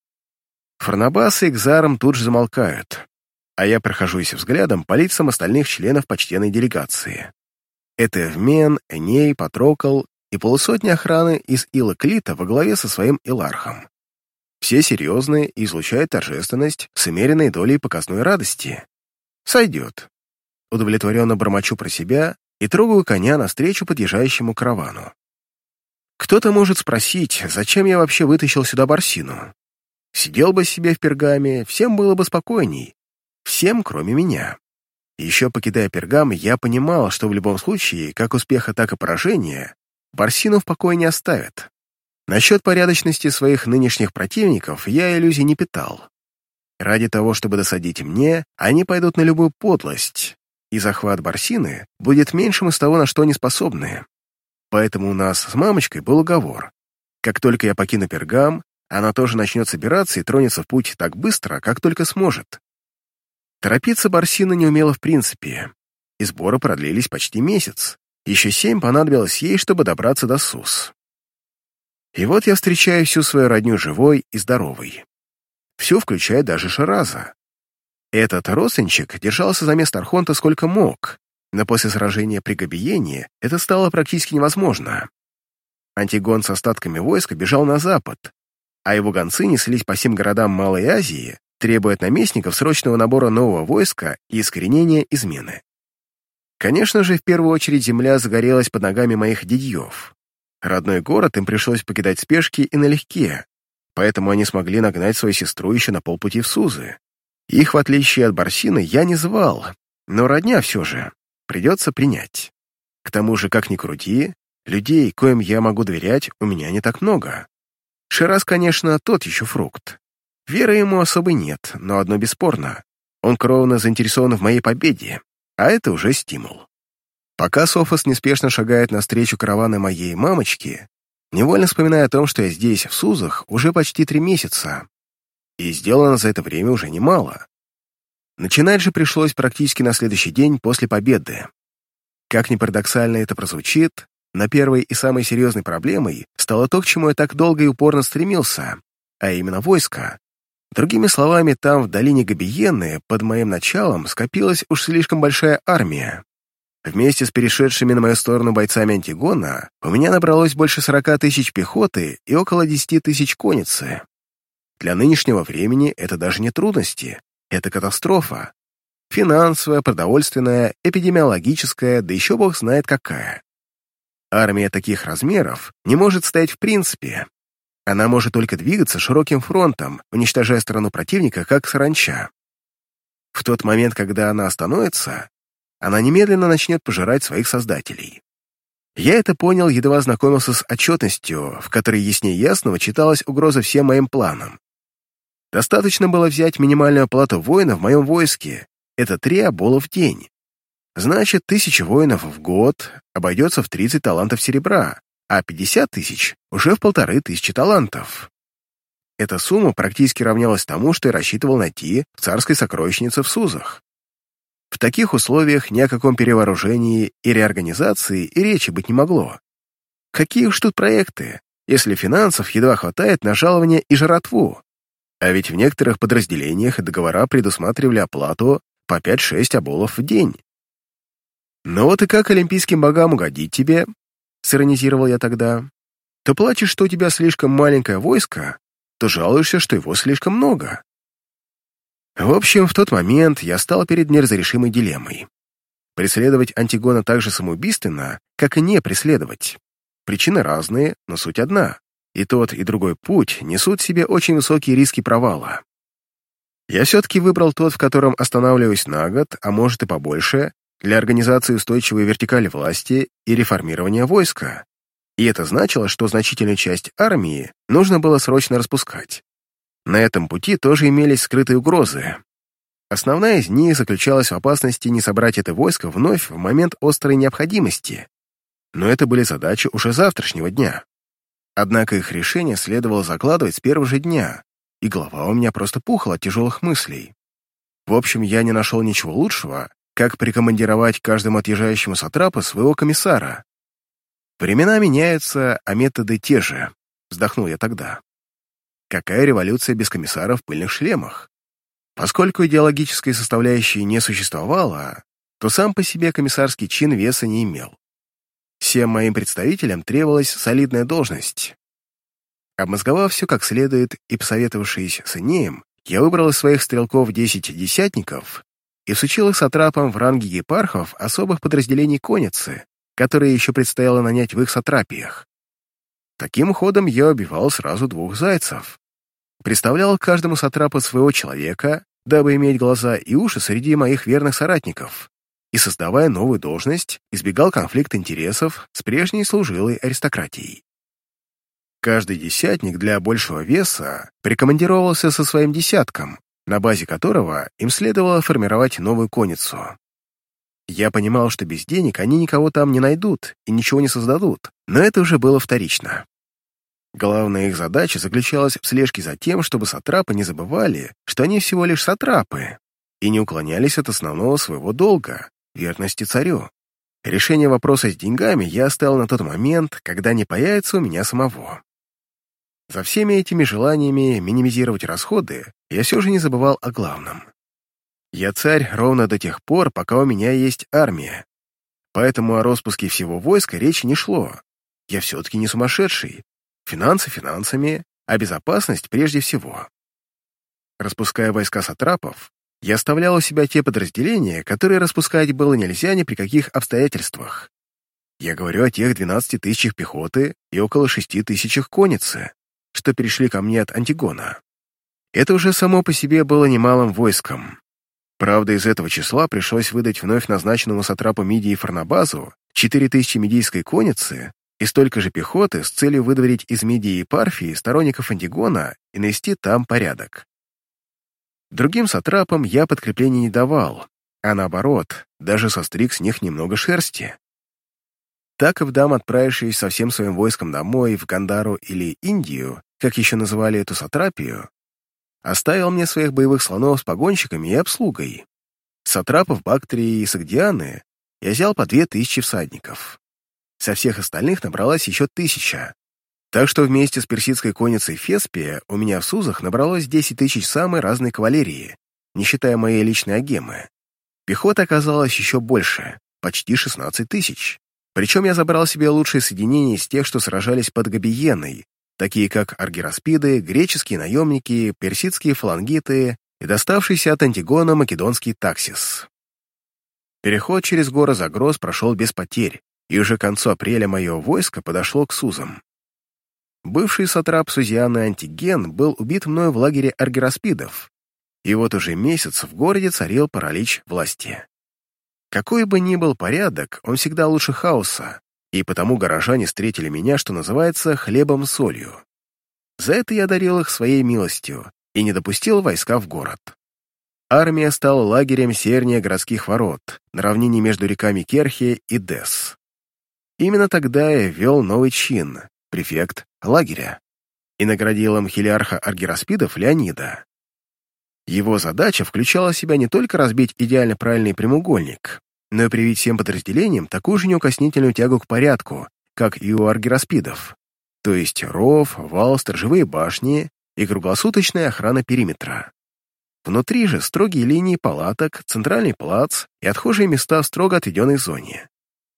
[SPEAKER 1] Фарнабас и Экзарм тут же замолкают, а я прохожусь взглядом по лицам остальных членов почтенной делегации. Это Эвмен, Эней, Патрокл и полусотня охраны из Илоклита во главе со своим Илархом. Все серьезные и излучают торжественность с умеренной долей показной радости. Сойдет. Удовлетворенно бормочу про себя и трогаю коня навстречу подъезжающему каравану. Кто-то может спросить, зачем я вообще вытащил сюда Барсину. Сидел бы себе в Пергаме, всем было бы спокойней. Всем, кроме меня. Еще покидая Пергам, я понимал, что в любом случае, как успеха, так и поражения, Барсину в покое не оставят. Насчет порядочности своих нынешних противников я иллюзий не питал. Ради того, чтобы досадить мне, они пойдут на любую подлость, и захват Барсины будет меньшим из того, на что они способны. Поэтому у нас с мамочкой был уговор. Как только я покину Пергам, она тоже начнет собираться и тронется в путь так быстро, как только сможет. Торопиться Барсина не умела в принципе, и сборы продлились почти месяц. Еще семь понадобилось ей, чтобы добраться до Сус. И вот я встречаю всю свою родню живой и здоровой. Всю, включая даже Шираза. Этот родственничек держался за место Архонта сколько мог, но после сражения при Габиене это стало практически невозможно. Антигон с остатками войска бежал на запад, а его гонцы неслись по всем городам Малой Азии, требуя от наместников срочного набора нового войска и искоренения измены. Конечно же, в первую очередь земля загорелась под ногами моих дядьев. Родной город им пришлось покидать в спешке и налегке, поэтому они смогли нагнать свою сестру еще на полпути в Сузы. Их, в отличие от Барсины, я не звал, но родня все же придется принять. К тому же, как ни крути, людей, коим я могу доверять, у меня не так много. Шираз, конечно, тот еще фрукт. Веры ему особой нет, но одно бесспорно. Он кровно заинтересован в моей победе, а это уже стимул. Пока Софос неспешно шагает навстречу каравана моей мамочки, невольно вспоминая о том, что я здесь, в Сузах, уже почти три месяца, и сделано за это время уже немало. Начинать же пришлось практически на следующий день после победы. Как ни парадоксально это прозвучит, но первой и самой серьезной проблемой стало то, к чему я так долго и упорно стремился, а именно войско. Другими словами, там, в долине Габиены, под моим началом, скопилась уж слишком большая армия. Вместе с перешедшими на мою сторону бойцами Антигона у меня набралось больше сорока тысяч пехоты и около десяти тысяч конницы. Для нынешнего времени это даже не трудности, это катастрофа. Финансовая, продовольственная, эпидемиологическая, да еще бог знает какая. Армия таких размеров не может стоять в принципе. Она может только двигаться широким фронтом, уничтожая страну противника, как саранча. В тот момент, когда она остановится, она немедленно начнет пожирать своих создателей. Я это понял, едва знакомился с отчетностью, в которой яснее ясного читалась угроза всем моим планам. Достаточно было взять минимальную оплату воина в моем войске, это три обола в день. Значит, тысяча воинов в год обойдется в тридцать талантов серебра, а пятьдесят тысяч уже в полторы тысячи талантов. Эта сумма практически равнялась тому, что я рассчитывал найти в царской сокровищнице в Сузах. В таких условиях ни о каком перевооружении и реорганизации и речи быть не могло. Какие уж тут проекты, если финансов едва хватает на жалование и жратву? А ведь в некоторых подразделениях договора предусматривали оплату по пять-шесть оболов в день. «Ну вот и как олимпийским богам угодить тебе?» — сиронизировал я тогда. То плачешь, что у тебя слишком маленькое войско, то жалуешься, что его слишком много. В общем, в тот момент я стал перед неразрешимой дилеммой. Преследовать Антигона так же самоубийственно, как и не преследовать. Причины разные, но суть одна. И тот, и другой путь несут в себе очень высокие риски провала. Я все-таки выбрал тот, в котором останавливаюсь на год, а может и побольше, для организации устойчивой вертикали власти и реформирования войска. И это значило, что значительную часть армии нужно было срочно распускать. На этом пути тоже имелись скрытые угрозы. Основная из них заключалась в опасности не собрать это войско вновь в момент острой необходимости. Но это были задачи уже завтрашнего дня. Однако их решение следовало закладывать с первого же дня, и голова у меня просто пухла от тяжелых мыслей. В общем, я не нашел ничего лучшего, как прикомандировать каждому отъезжающему сатрапу своего комиссара. Времена меняются, а методы те же, вздохнул я тогда. Какая революция без комиссара в пыльных шлемах? Поскольку идеологической составляющей не существовало, то сам по себе комиссарский чин веса не имел. Всем моим представителям требовалась солидная должность. Обмозговав все как следует и посоветовавшись с Инеем, я выбрал из своих стрелков десять десятников и всучил их сатрапам в ранге епархов особых подразделений конницы, которые еще предстояло нанять в их сатрапиях. Таким ходом я убивал сразу двух зайцев. Представлял каждому сатрапу своего человека, дабы иметь глаза и уши среди моих верных соратников, и, создавая новую должность, избегал конфликта интересов с прежней служилой аристократией. Каждый десятник для большего веса прикомандировался со своим десятком, на базе которого им следовало формировать новую конницу. Я понимал, что без денег они никого там не найдут и ничего не создадут, но это уже было вторично. Главная их задача заключалась в слежке за тем, чтобы сатрапы не забывали, что они всего лишь сатрапы, и не уклонялись от основного своего долга — верности царю. Решение вопроса с деньгами я оставил на тот момент, когда они появятся у меня самого. За всеми этими желаниями минимизировать расходы я все же не забывал о главном. Я царь ровно до тех пор, пока у меня есть армия. Поэтому о распуске всего войска речи не шло. Я все-таки не сумасшедший. Финансы финансами, а безопасность прежде всего. Распуская войска сатрапов, я оставлял у себя те подразделения, которые распускать было нельзя ни при каких обстоятельствах. Я говорю о тех двенадцати тысячах пехоты и около шести тысячах конницы, что перешли ко мне от Антигона. Это уже само по себе было немалым войском. Правда, из этого числа пришлось выдать вновь назначенному сатрапу Мидии Фарнабазу четыре тысячи мидийской конницы и столько же пехоты с целью выдворить из Мидии и Парфии сторонников Антигона и навести там порядок. Другим сатрапам я подкреплений не давал, а наоборот, даже состриг с них немного шерсти. Так Ивдам, отправившись со всем своим войском домой в Гандару или Индию, как еще называли эту сатрапию, оставил мне своих боевых слонов с погонщиками и обслугой. Сатрапов Бактрии и Сагдианы я взял по две тысячи всадников. Со всех остальных набралась еще тысяча. Так что вместе с персидской конницей Феспия у меня в Сузах набралось десять тысяч самой разной кавалерии, не считая моей личной агемы. Пехота оказалась еще больше, почти шестнадцать тысяч. Причем я забрал себе лучшие соединения из тех, что сражались под Габиеной, такие как аргираспиды, греческие наемники, персидские фалангиты и доставшийся от Антигона македонский таксис. Переход через горы Загроз прошел без потерь, и уже к концу апреля мое войско подошло к Сузам. Бывший сатрап Сузианы Антиген был убит мною в лагере аргираспидов, и вот уже месяц в городе царил паралич власти. Какой бы ни был порядок, он всегда лучше хаоса, и потому горожане встретили меня, что называется, хлебом-солью. За это я одарил их своей милостью и не допустил войска в город. Армия стала лагерем севернее городских ворот, на равнине между реками Керхе и Дес. Именно тогда я ввел новый чин, префект лагеря, и наградил им хилиарха аргираспидов Леонида. Его задача включала в себя не только разбить идеально правильный прямоугольник, но и привить всем подразделениям такую же неукоснительную тягу к порядку, как и у аргираспидов, то есть ров, вал, сторожевые башни и круглосуточная охрана периметра. Внутри же строгие линии палаток, центральный плац и отхожие места в строго отведенной зоне.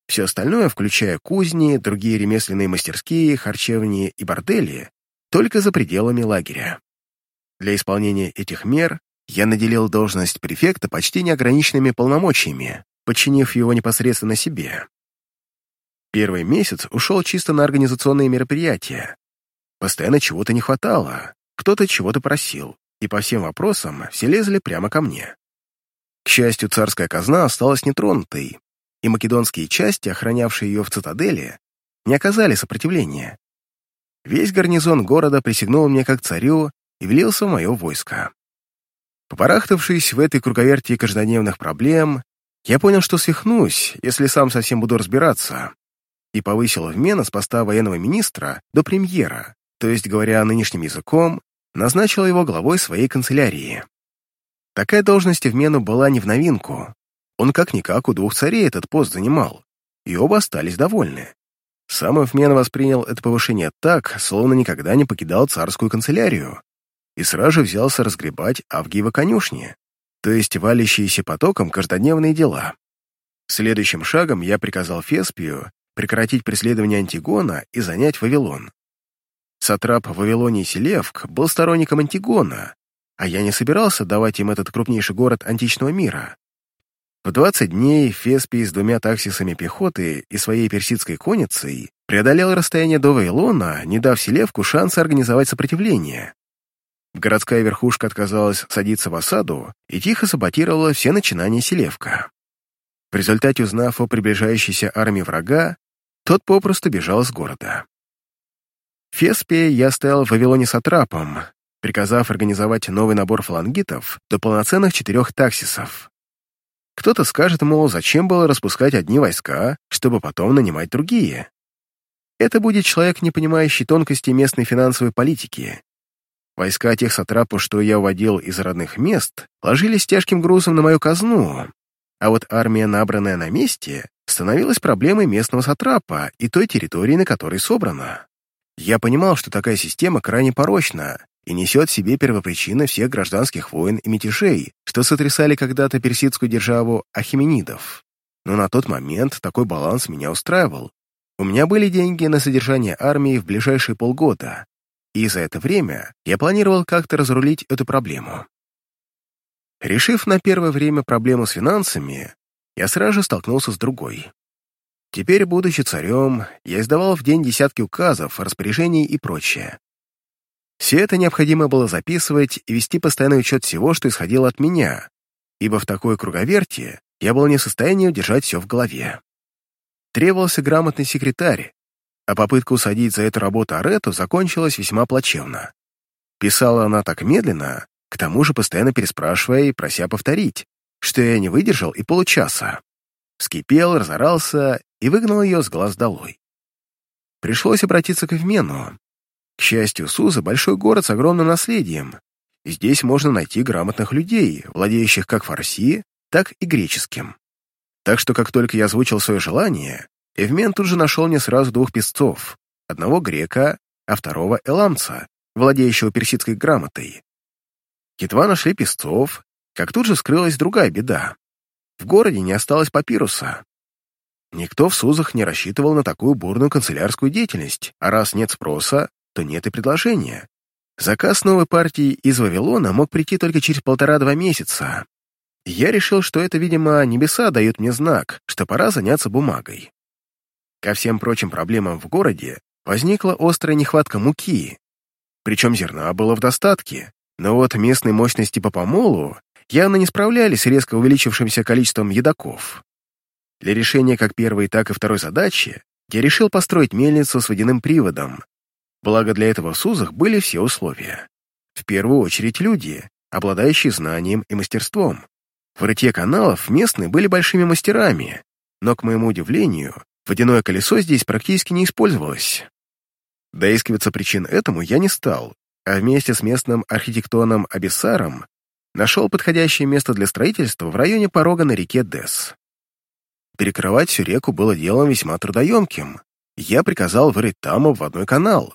[SPEAKER 1] Все остальное, включая кузни, другие ремесленные мастерские, харчевни и бордели, только за пределами лагеря. Для исполнения этих мер я наделил должность префекта почти неограниченными полномочиями, подчинив его непосредственно себе. Первый месяц ушел чисто на организационные мероприятия. Постоянно чего-то не хватало, кто-то чего-то просил, и по всем вопросам все лезли прямо ко мне. К счастью, царская казна осталась нетронутой, и македонские части, охранявшие ее в цитадели, не оказали сопротивления. Весь гарнизон города присягнул мне как царю и влился в мое войско. Попарахтавшись в этой круговерти каждодневных проблем, я понял, что свихнусь, если сам совсем буду разбираться, и повысил Эвмена с поста военного министра до премьера, то есть, говоря нынешним языком, назначил его главой своей канцелярии. Такая должность Эвмену была не в новинку. Он как-никак у двух царей этот пост занимал, и оба остались довольны. Сам Эвмен воспринял это повышение так, словно никогда не покидал царскую канцелярию, и сразу же взялся разгребать Авгиевы конюшни, то есть валящиеся потоком каждодневные дела. Следующим шагом я приказал Феспию прекратить преследование Антигона и занять Вавилон. Сатрап в Вавилонии Селевк был сторонником Антигона, а я не собирался давать им этот крупнейший город античного мира. В двадцать дней Феспий с двумя таксисами пехоты и своей персидской конницей преодолел расстояние до Вавилона, не дав Селевку шанса организовать сопротивление. Городская верхушка отказалась садиться в осаду и тихо саботировала все начинания Селевка. В результате, узнав о приближающейся армии врага, тот попросту бежал из города. Феспия я оставил в Вавилоне сатрапом, приказав организовать новый набор фалангитов до полноценных четырех таксисов. Кто-то скажет, мол, зачем было распускать одни войска, чтобы потом нанимать другие? Это будет человек, не понимающий тонкости местной финансовой политики. Войска тех сатрапов, что я уводил из родных мест, ложились тяжким грузом на мою казну, а вот армия, набранная на месте, становилась проблемой местного сатрапа и той территории, на которой собрана. Я понимал, что такая система крайне порочна и несет в себе первопричины всех гражданских войн и мятежей, что сотрясали когда-то персидскую державу ахеменидов. Но на тот момент такой баланс меня устраивал. У меня были деньги на содержание армии в ближайшие полгода, и за это время я планировал как-то разрулить эту проблему. Решив на первое время проблему с финансами, я сразу же столкнулся с другой. Теперь, будучи царем, я издавал в день десятки указов, распоряжений и прочее. Все это необходимо было записывать и вести постоянный учет всего, что исходило от меня, ибо в такой круговерти я был не в состоянии удержать все в голове. Требовался грамотный секретарь, а попытка усадить за эту работу Арету закончилась весьма плачевно. Писала она так медленно, к тому же постоянно переспрашивая и прося повторить, что я не выдержал и получаса. Вскипел, разорался и выгнал ее с глаз долой. Пришлось обратиться к Эвмену. К счастью, Суза — большой город с огромным наследием, и здесь можно найти грамотных людей, владеющих как фарси, так и греческим. Так что, как только я озвучил свое желание, Эвмен тут же нашел мне сразу двух писцов, одного грека, а второго эламца, владеющего персидской грамотой. Едва нашли писцов, как тут же вскрылась другая беда. В городе не осталось папируса. Никто в Сузах не рассчитывал на такую бурную канцелярскую деятельность, а раз нет спроса, то нет и предложения. Заказ новой партии из Вавилона мог прийти только через полтора-два месяца. Я решил, что это, видимо, небеса дают мне знак, что пора заняться бумагой. Ко всем прочим проблемам в городе возникла острая нехватка муки. Причем зерна было в достатке, но вот местные мощности по помолу явно не справлялись с резко увеличившимся количеством едоков. Для решения как первой, так и второй задачи я решил построить мельницу с водяным приводом. Благо для этого в Сузах были все условия. В первую очередь люди, обладающие знанием и мастерством. В рытье каналов местные были большими мастерами, но, к моему удивлению, водяное колесо здесь практически не использовалось. Доискиваться причин этому я не стал, а вместе с местным архитектоном Абиссаром нашел подходящее место для строительства в районе порога на реке Дес. Перекрывать всю реку было делом весьма трудоемким. Я приказал вырыть там обводной канал.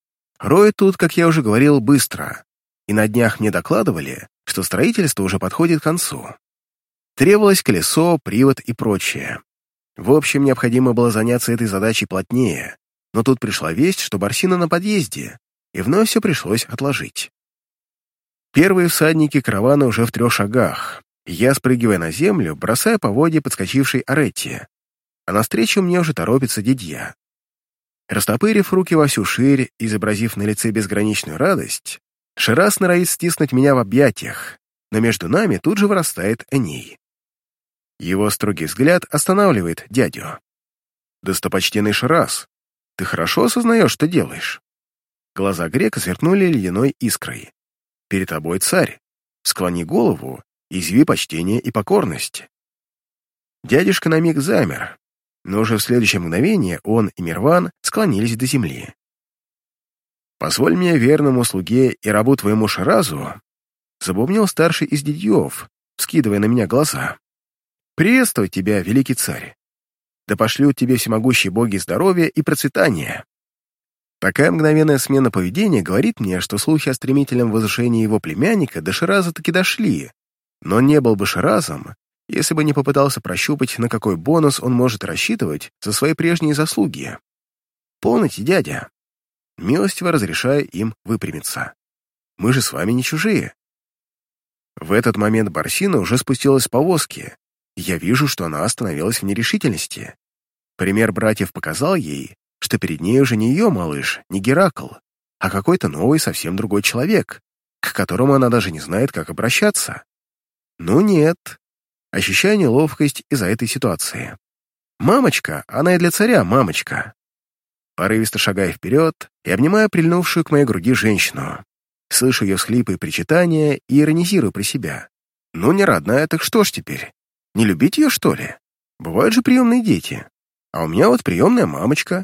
[SPEAKER 1] Роют тут, как я уже говорил, быстро, и на днях мне докладывали, что строительство уже подходит к концу. Требовалось колесо, привод и прочее. В общем, необходимо было заняться этой задачей плотнее, но тут пришла весть, что Барсина на подъезде, и вновь все пришлось отложить. Первые всадники каравана уже в трех шагах, и я, спрыгивая на землю, бросая поводья подскочившей Аретти, а навстречу мне уже торопится Дидья. Растопырив руки во всю ширь, изобразив на лице безграничную радость, Шираз норовит стиснуть меня в объятиях, но между нами тут же вырастает Эней. Его строгий взгляд останавливает дядю. «Достопочтенный Шираз, ты хорошо осознаешь, что делаешь?» Глаза грека сверкнули ледяной искрой. «Перед тобой царь. Склони голову, изъяви почтение и покорность». Дядюшка на миг замер, но уже в следующее мгновение он и Мирван склонились до земли. «Позволь мне, верному слуге и рабу твоему Ширазу», забубнил старший из дядьев, вскидывая на меня глаза. «Приветствую тебя, великий царь. Да пошлют тебе всемогущие боги здоровья и процветания». Такая мгновенная смена поведения говорит мне, что слухи о стремительном возвышении его племянника до Шираза таки дошли, но он не был бы Ширазом, если бы не попытался прощупать, на какой бонус он может рассчитывать за свои прежние заслуги. «Полноте, дядя!» Милостиво разрешаю им выпрямиться. «Мы же с вами не чужие». В этот момент Барсина уже спустилась с повозки, и я вижу, что она остановилась в нерешительности. Пример братьев показал ей, что перед ней уже не ее малыш, не Геракл, а какой-то новый, совсем другой человек, к которому она даже не знает, как обращаться. Ну нет. Ощущаю неловкость из-за этой ситуации. Мамочка, она и для царя мамочка. Порывисто шагая вперед и обнимая прильнувшую к моей груди женщину. Слышу ее всхлипы и причитания и иронизирую про себя. Ну, не родная, так что ж теперь? Не любить ее, что ли? Бывают же приемные дети. А у меня вот приемная мамочка.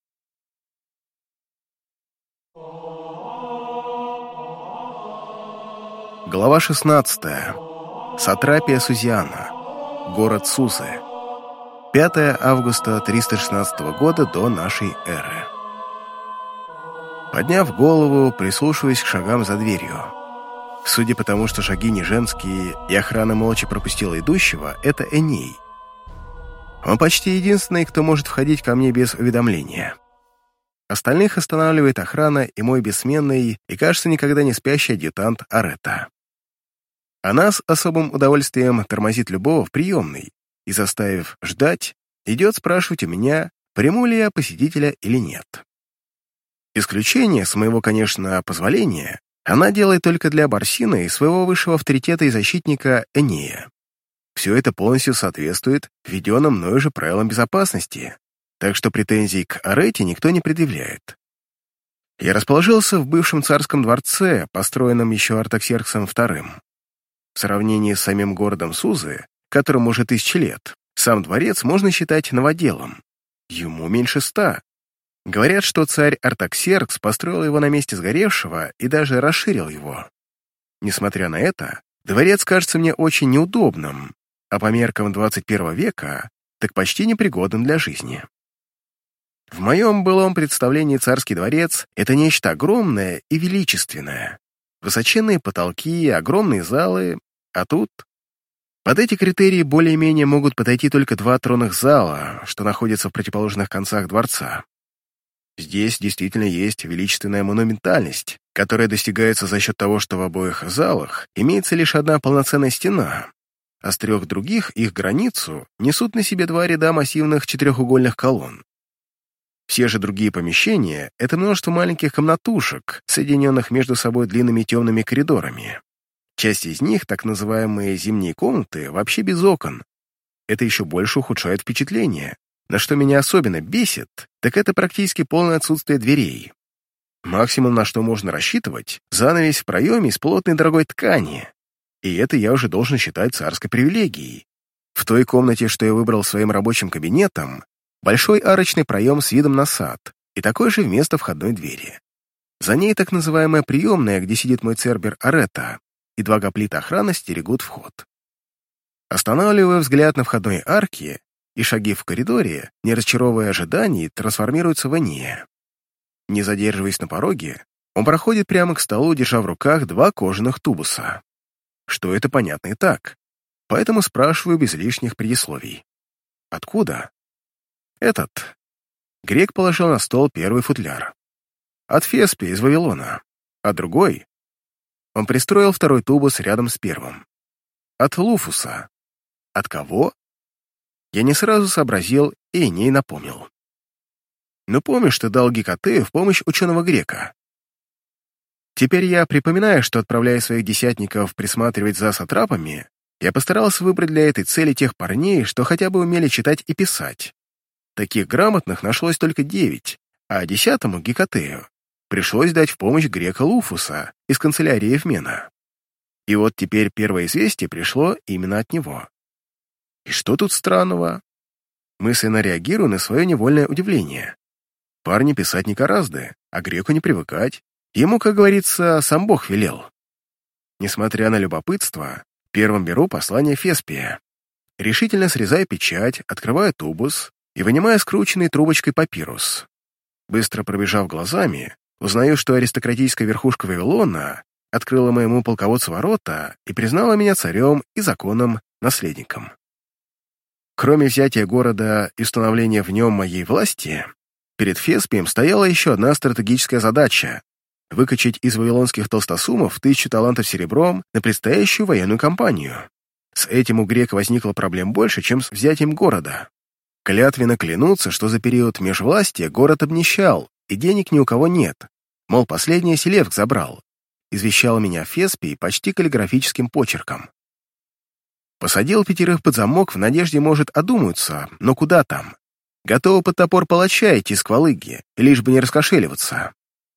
[SPEAKER 1] Глава шестнадцатая. Сатрапия Сузиана. Город Сузы. пятое августа триста шестнадцатого года до нашей эры. Подняв голову, прислушиваясь к шагам за дверью. Судя по тому, что шаги не женские, и охрана молча пропустила идущего, это Эней. Он почти единственный, кто может входить ко мне без уведомления. Остальных останавливает охрана и мой бессменный и, кажется, никогда не спящий адъютант Аретта. Она с особым удовольствием тормозит любого в приемной и, заставив ждать, идет спрашивать у меня, приму ли я посетителя или нет. Исключение, с моего, конечно, позволения, она делает только для Барсины и своего высшего авторитета и защитника Энея. Все это полностью соответствует введенным мною же правилам безопасности, так что претензий к Аретте никто не предъявляет. Я расположился в бывшем царском дворце, построенном еще Артаксерксом вторым. В сравнении с самим городом Сузы, которому уже тысячи лет, сам дворец можно считать новоделом. Ему меньше ста. Говорят, что царь Артаксеркс построил его на месте сгоревшего и даже расширил его. Несмотря на это, дворец кажется мне очень неудобным, а по меркам двадцать первого века так почти непригодным для жизни. В моем былом представлении царский дворец — это нечто огромное и величественное. Высоченные потолки, огромные залы, а тут... Под эти критерии более-менее могут подойти только два тронных зала, что находятся в противоположных концах дворца. Здесь действительно есть величественная монументальность, которая достигается за счет того, что в обоих залах имеется лишь одна полноценная стена, а с трех других их границу несут на себе два ряда массивных четырехугольных колонн. Все же другие помещения — это множество маленьких комнатушек, соединенных между собой длинными темными коридорами. Часть из них, так называемые зимние комнаты, вообще без окон. Это еще больше ухудшает впечатление. Но что меня особенно бесит, так это практически полное отсутствие дверей. Максимум, на что можно рассчитывать, занавес в проеме из плотной дорогой ткани. И это я уже должен считать царской привилегией. В той комнате, что я выбрал своим рабочим кабинетом, большой арочный проем с видом на сад и такой же вместо входной двери. За ней так называемая приемная, где сидит мой цербер Аретта, и два гоплита охраны стерегут вход. Останавливая взгляд на входной арке, и шаги в коридоре, не разочаровывая ожиданий, трансформируются в Энея. Не задерживаясь на пороге, он проходит прямо к столу, держа в руках два кожаных тубуса. Что это, понятно и так. Поэтому спрашиваю без лишних предисловий. Откуда? Этот. Грек положил на стол первый футляр. От Феспия из Вавилона. А другой. Он пристроил второй тубус рядом с первым. От Луфуса. От кого? Я не сразу сообразил и Эней напомнил. Ну помнишь, ты дал Гекатею в помощь ученого грека? Теперь я припоминаю, что, отправляя своих десятников присматривать за сатрапами, я постарался выбрать для этой цели тех парней, что хотя бы умели читать и писать. Таких грамотных нашлось только девять, а десятому, Гекатею, пришлось дать в помощь грека Луфуса из канцелярии Евмена. И вот теперь первое известие пришло именно от него. И что тут странного? Мысленно реагирую на свое невольное удивление. Парни писать не гораздо, а греку не привыкать. Ему, как говорится, сам Бог велел. Несмотря на любопытство, первым беру послание Феспия. Решительно срезаю печать, открываю тубус и вынимаю скрученный трубочкой папирус. Быстро пробежав глазами, узнаю, что аристократическая верхушка Вавилона открыла моему полководцу ворота и признала меня царем и законным наследником. Кроме взятия города и установления в нем моей власти, перед Феспием стояла еще одна стратегическая задача — выкачать из вавилонских толстосумов тысячу талантов серебром на предстоящую военную кампанию. С этим у грека возникло проблем больше, чем с взятием города. Клятвенно клянутся, что за период межвластия город обнищал, и денег ни у кого нет. Мол, последний Селевк забрал. Извещал меня Феспий почти каллиграфическим почерком. Посадил пятерых под замок в надежде, может, одумаются, но куда там? Готовы под топор палача идти с квалыги, лишь бы не раскошеливаться.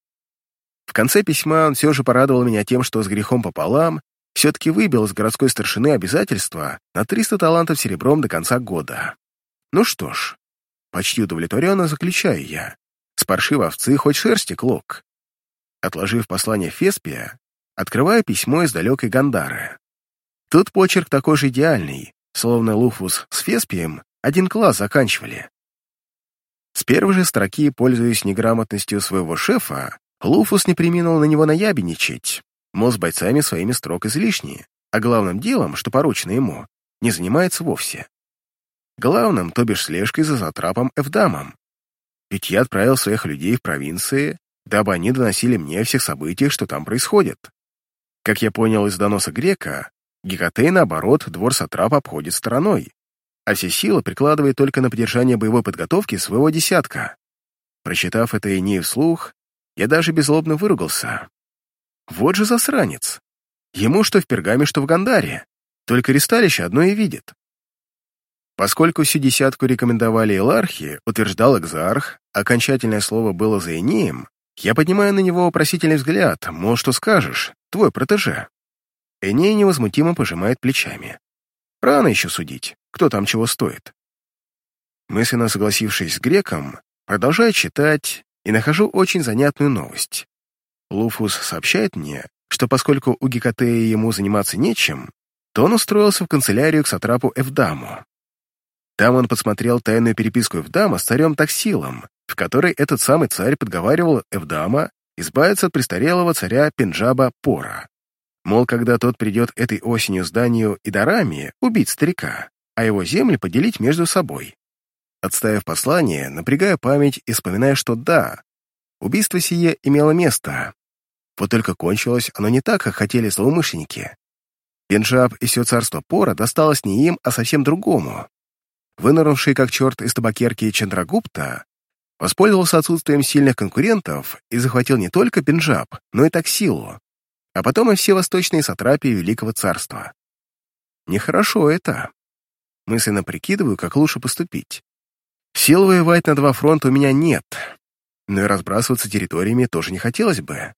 [SPEAKER 1] В конце письма он все же порадовал меня тем, что с грехом пополам все-таки выбил из городской старшины обязательства на триста талантов серебром до конца года. Ну что ж, почти удовлетворенно заключаю я. С паршивой овцы хоть шерсти клок. Отложив послание Феспия, открываю письмо из далекой Гандары. Тут почерк такой же идеальный, словно Луфус с Феспием один класс заканчивали. С первой же строки, пользуясь неграмотностью своего шефа, Луфус не преминул на него наябедничать, мол, с бойцами своими строк излишние, а главным делом, что поручено ему, не занимается вовсе. Главным, то бишь слежкой за сатрапом Эвдамом. Ведь я отправил своих людей в провинции, дабы они доносили мне о всех событиях, что там происходит. Как я понял из доноса грека, Гекатей, наоборот, двор сатрапа обходит стороной, а все силы прикладывает только на поддержание боевой подготовки своего десятка. Прочитав это Энею вслух, я даже беззлобно выругался. Вот же засранец! Ему что в Пергаме, что в Гандаре, только ристалище одно и видит. Поскольку всю десятку рекомендовали иерархи, утверждал экзарх, окончательное слово было за Энеем, я поднимаю на него вопросительный взгляд, мол, что скажешь, твой протеже. Эней невозмутимо пожимает плечами. Рано еще судить, кто там чего стоит. Мысленно согласившись с греком, продолжаю читать и нахожу очень занятную новость. Луфус сообщает мне, что поскольку у Гекатея ему заниматься нечем, то он устроился в канцелярию к сатрапу Эвдаму. Там он подсмотрел тайную переписку Эвдама с царем Таксилом, в которой этот самый царь подговаривал Эвдама избавиться от престарелого царя Пенджаба Пора. Мол, когда тот придет этой осенью с Данию и дарами, убить старика, а его земли поделить между собой. Отставив послание, напрягая память и вспоминая, что да, убийство сие имело место. Вот только кончилось оно не так, как хотели злоумышленники. Пенджаб и все царство Пора досталось не им, а совсем другому. Вынырнувший как черт из табакерки Чандрагупта воспользовался отсутствием сильных конкурентов и захватил не только Пенджаб, но и Таксилу, а потом и все восточные сатрапии Великого Царства. Нехорошо это. Мысленно прикидываю, как лучше поступить. Сил воевать на два фронта у меня нет, но и разбрасываться территориями тоже не хотелось бы.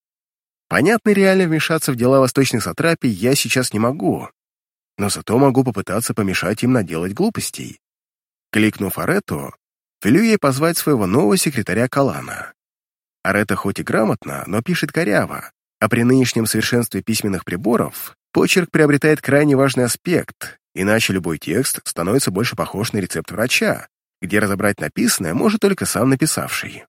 [SPEAKER 1] Понятно, реально вмешаться в дела восточных сатрапий я сейчас не могу, но зато могу попытаться помешать им наделать глупостей. Кликнув Арету, велю ей позвать своего нового секретаря Калана. Арета хоть и грамотно, но пишет коряво, а при нынешнем совершенстве письменных приборов почерк приобретает крайне важный аспект, иначе любой текст становится больше похож на рецепт врача, где разобрать написанное может только сам написавший.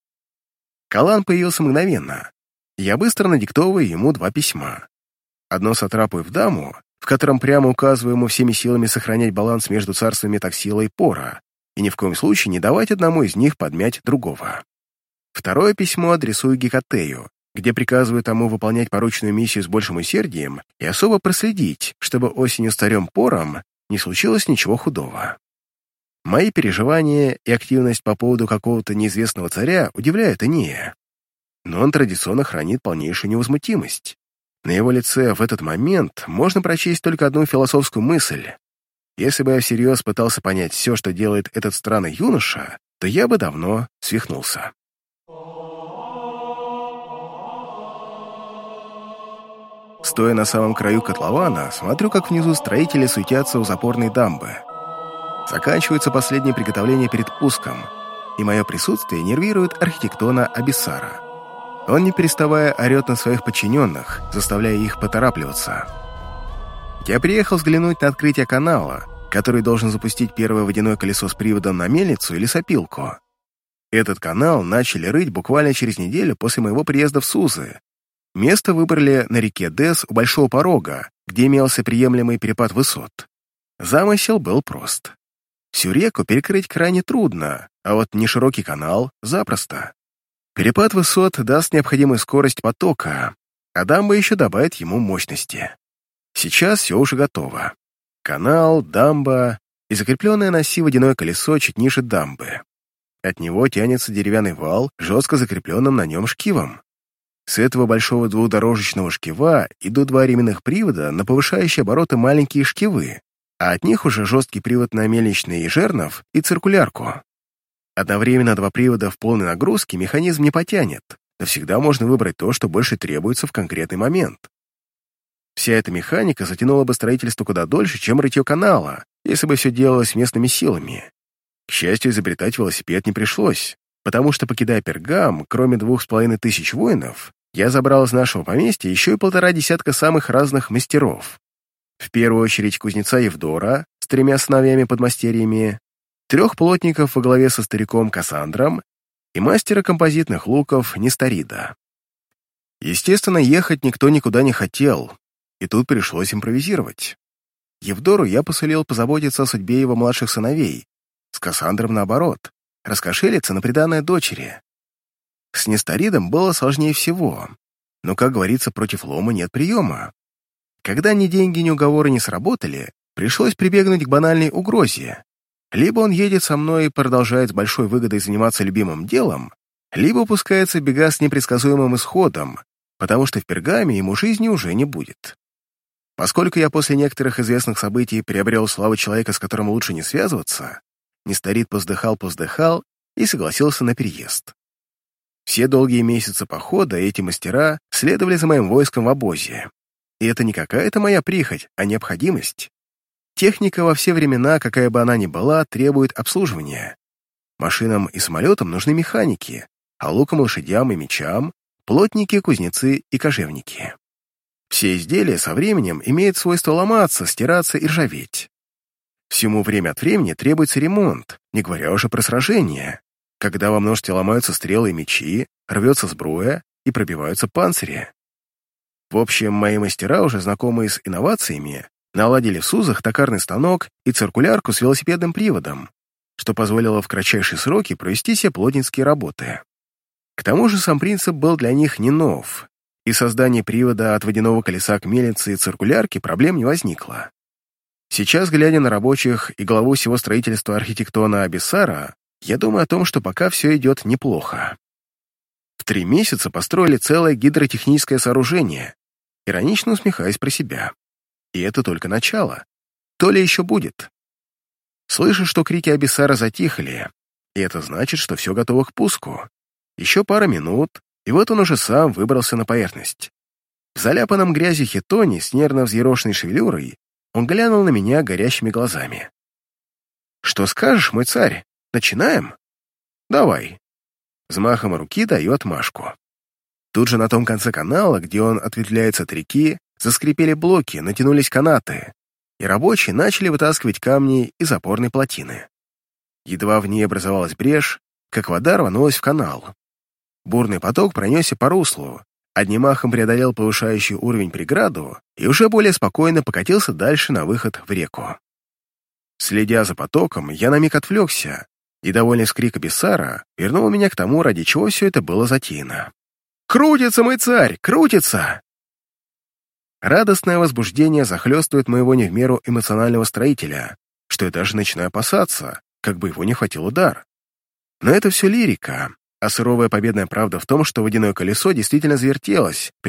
[SPEAKER 1] Калан появился мгновенно. Я быстро надиктовываю ему два письма. Одно сатрапу Эвдаму, в котором прямо указываю ему всеми силами сохранять баланс между царствами Таксила и Пора, и ни в коем случае не давать одному из них подмять другого. Второе письмо адресую Гекатею, где приказываю тому выполнять порученную миссию с большим усердием и особо проследить, чтобы осенью с царем Пором не случилось ничего худого. Мои переживания и активность по поводу какого-то неизвестного царя удивляют Энея, но он традиционно хранит полнейшую невозмутимость. На его лице в этот момент можно прочесть только одну философскую мысль. Если бы я всерьез пытался понять все, что делает этот странный юноша, то я бы давно свихнулся. Стоя на самом краю котлована, смотрю, как внизу строители суетятся у запорной дамбы. Заканчиваются последние приготовления перед пуском, и мое присутствие нервирует архитектона Абиссара. Он, не переставая, орет на своих подчиненных, заставляя их поторапливаться. Я приехал взглянуть на открытие канала, который должен запустить первое водяное колесо с приводом на мельницу или сопилку. Этот канал начали рыть буквально через неделю после моего приезда в Сузы. Место выбрали на реке Дес у Большого порога, где имелся приемлемый перепад высот. Замысел был прост. Всю реку перекрыть крайне трудно, а вот неширокий канал — запросто. Перепад высот даст необходимую скорость потока, а дамба еще добавит ему мощности. Сейчас все уже готово. Канал, дамба и закрепленное на оси водяное колесо чуть ниже дамбы. От него тянется деревянный вал, жестко закрепленным на нем шкивом. С этого большого двухдорожечного шкива идут два ременных привода на повышающие обороты маленькие шкивы, а от них уже жесткий привод на мельничный жернов и циркулярку. Одновременно два привода в полной нагрузке механизм не потянет, но всегда можно выбрать то, что больше требуется в конкретный момент. Вся эта механика затянула бы строительство куда дольше, чем рытье канала, если бы все делалось местными силами. К счастью, изобретать велосипед не пришлось, потому что, покидая Пергам, кроме двух с половиной тысяч воинов, я забрал из нашего поместья еще и полтора десятка самых разных мастеров. В первую очередь кузнеца Евдора с тремя сыновьями-подмастерьями, трех плотников во главе со стариком Кассандром и мастера композитных луков Несторида. Естественно, ехать никто никуда не хотел, и тут пришлось импровизировать. Евдору я посулил позаботиться о судьбе его младших сыновей, с Кассандром наоборот, раскошелиться на приданое дочери. С Несторидом было сложнее всего, но, как говорится, против лома нет приема. Когда ни деньги, ни уговоры не сработали, пришлось прибегнуть к банальной угрозе. Либо он едет со мной и продолжает с большой выгодой заниматься любимым делом, либо пускается в бега с непредсказуемым исходом, потому что в Пергаме ему жизни уже не будет. Поскольку я после некоторых известных событий приобрел славу человека, с которым лучше не связываться, Несторид повздыхал-повздыхал и согласился на переезд. Все долгие месяцы похода эти мастера следовали за моим войском в обозе. И это не какая-то моя прихоть, а необходимость. Техника во все времена, какая бы она ни была, требует обслуживания. Машинам и самолетам нужны механики, а лукам, лошадям и мечам — плотники, кузнецы и кожевники. Все изделия со временем имеют свойство ломаться, стираться и ржаветь. Всему время от времени требуется ремонт, не говоря уже про сражения, когда во множестве ломаются стрелы и мечи, рвется сбруя и пробиваются панцири. В общем, мои мастера, уже знакомые с инновациями, наладили в Сузах токарный станок и циркулярку с велосипедным приводом, что позволило в кратчайшие сроки провести все плотницкие работы. К тому же сам принцип был для них не нов, и создание привода от водяного колеса к мельнице и циркулярке проблем не возникло. Сейчас, глядя на рабочих и главу всего строительства архитектона Абиссара, я думаю о том, что пока все идет неплохо. В три месяца построили целое гидротехническое сооружение, иронично усмехаясь про себя. И это только начало. То ли еще будет. Слышу, что крики Абиссара затихли, и это значит, что все готово к пуску. Еще пара минут, и вот он уже сам выбрался на поверхность. В заляпанном грязью хитоне с нервно взъерошенной шевелюрой он глянул на меня горящими глазами. «Что скажешь, мой царь? Начинаем?» «Давай». Взмахом руки даю отмашку. Тут же на том конце канала, где он ответвляется от реки, заскрипели блоки, натянулись канаты, и рабочие начали вытаскивать камни из опорной плотины. Едва в ней образовалась брешь, как вода рванулась в канал. Бурный поток пронесся по руслу, одним махом преодолел повышающий уровень преграду и уже более спокойно покатился дальше на выход в реку. Следя за потоком, я на миг отвлекся, и довольный скрик Абиссара вернул меня к тому, ради чего все это было затеяно. «Крутится, мой царь! Крутится!» Радостное возбуждение захлестывает моего не в меру эмоционального строителя, что я даже начинаю опасаться, как бы его не хватил удар. Но это все лирика, а суровая победная правда в том, что водяное колесо действительно завертелось,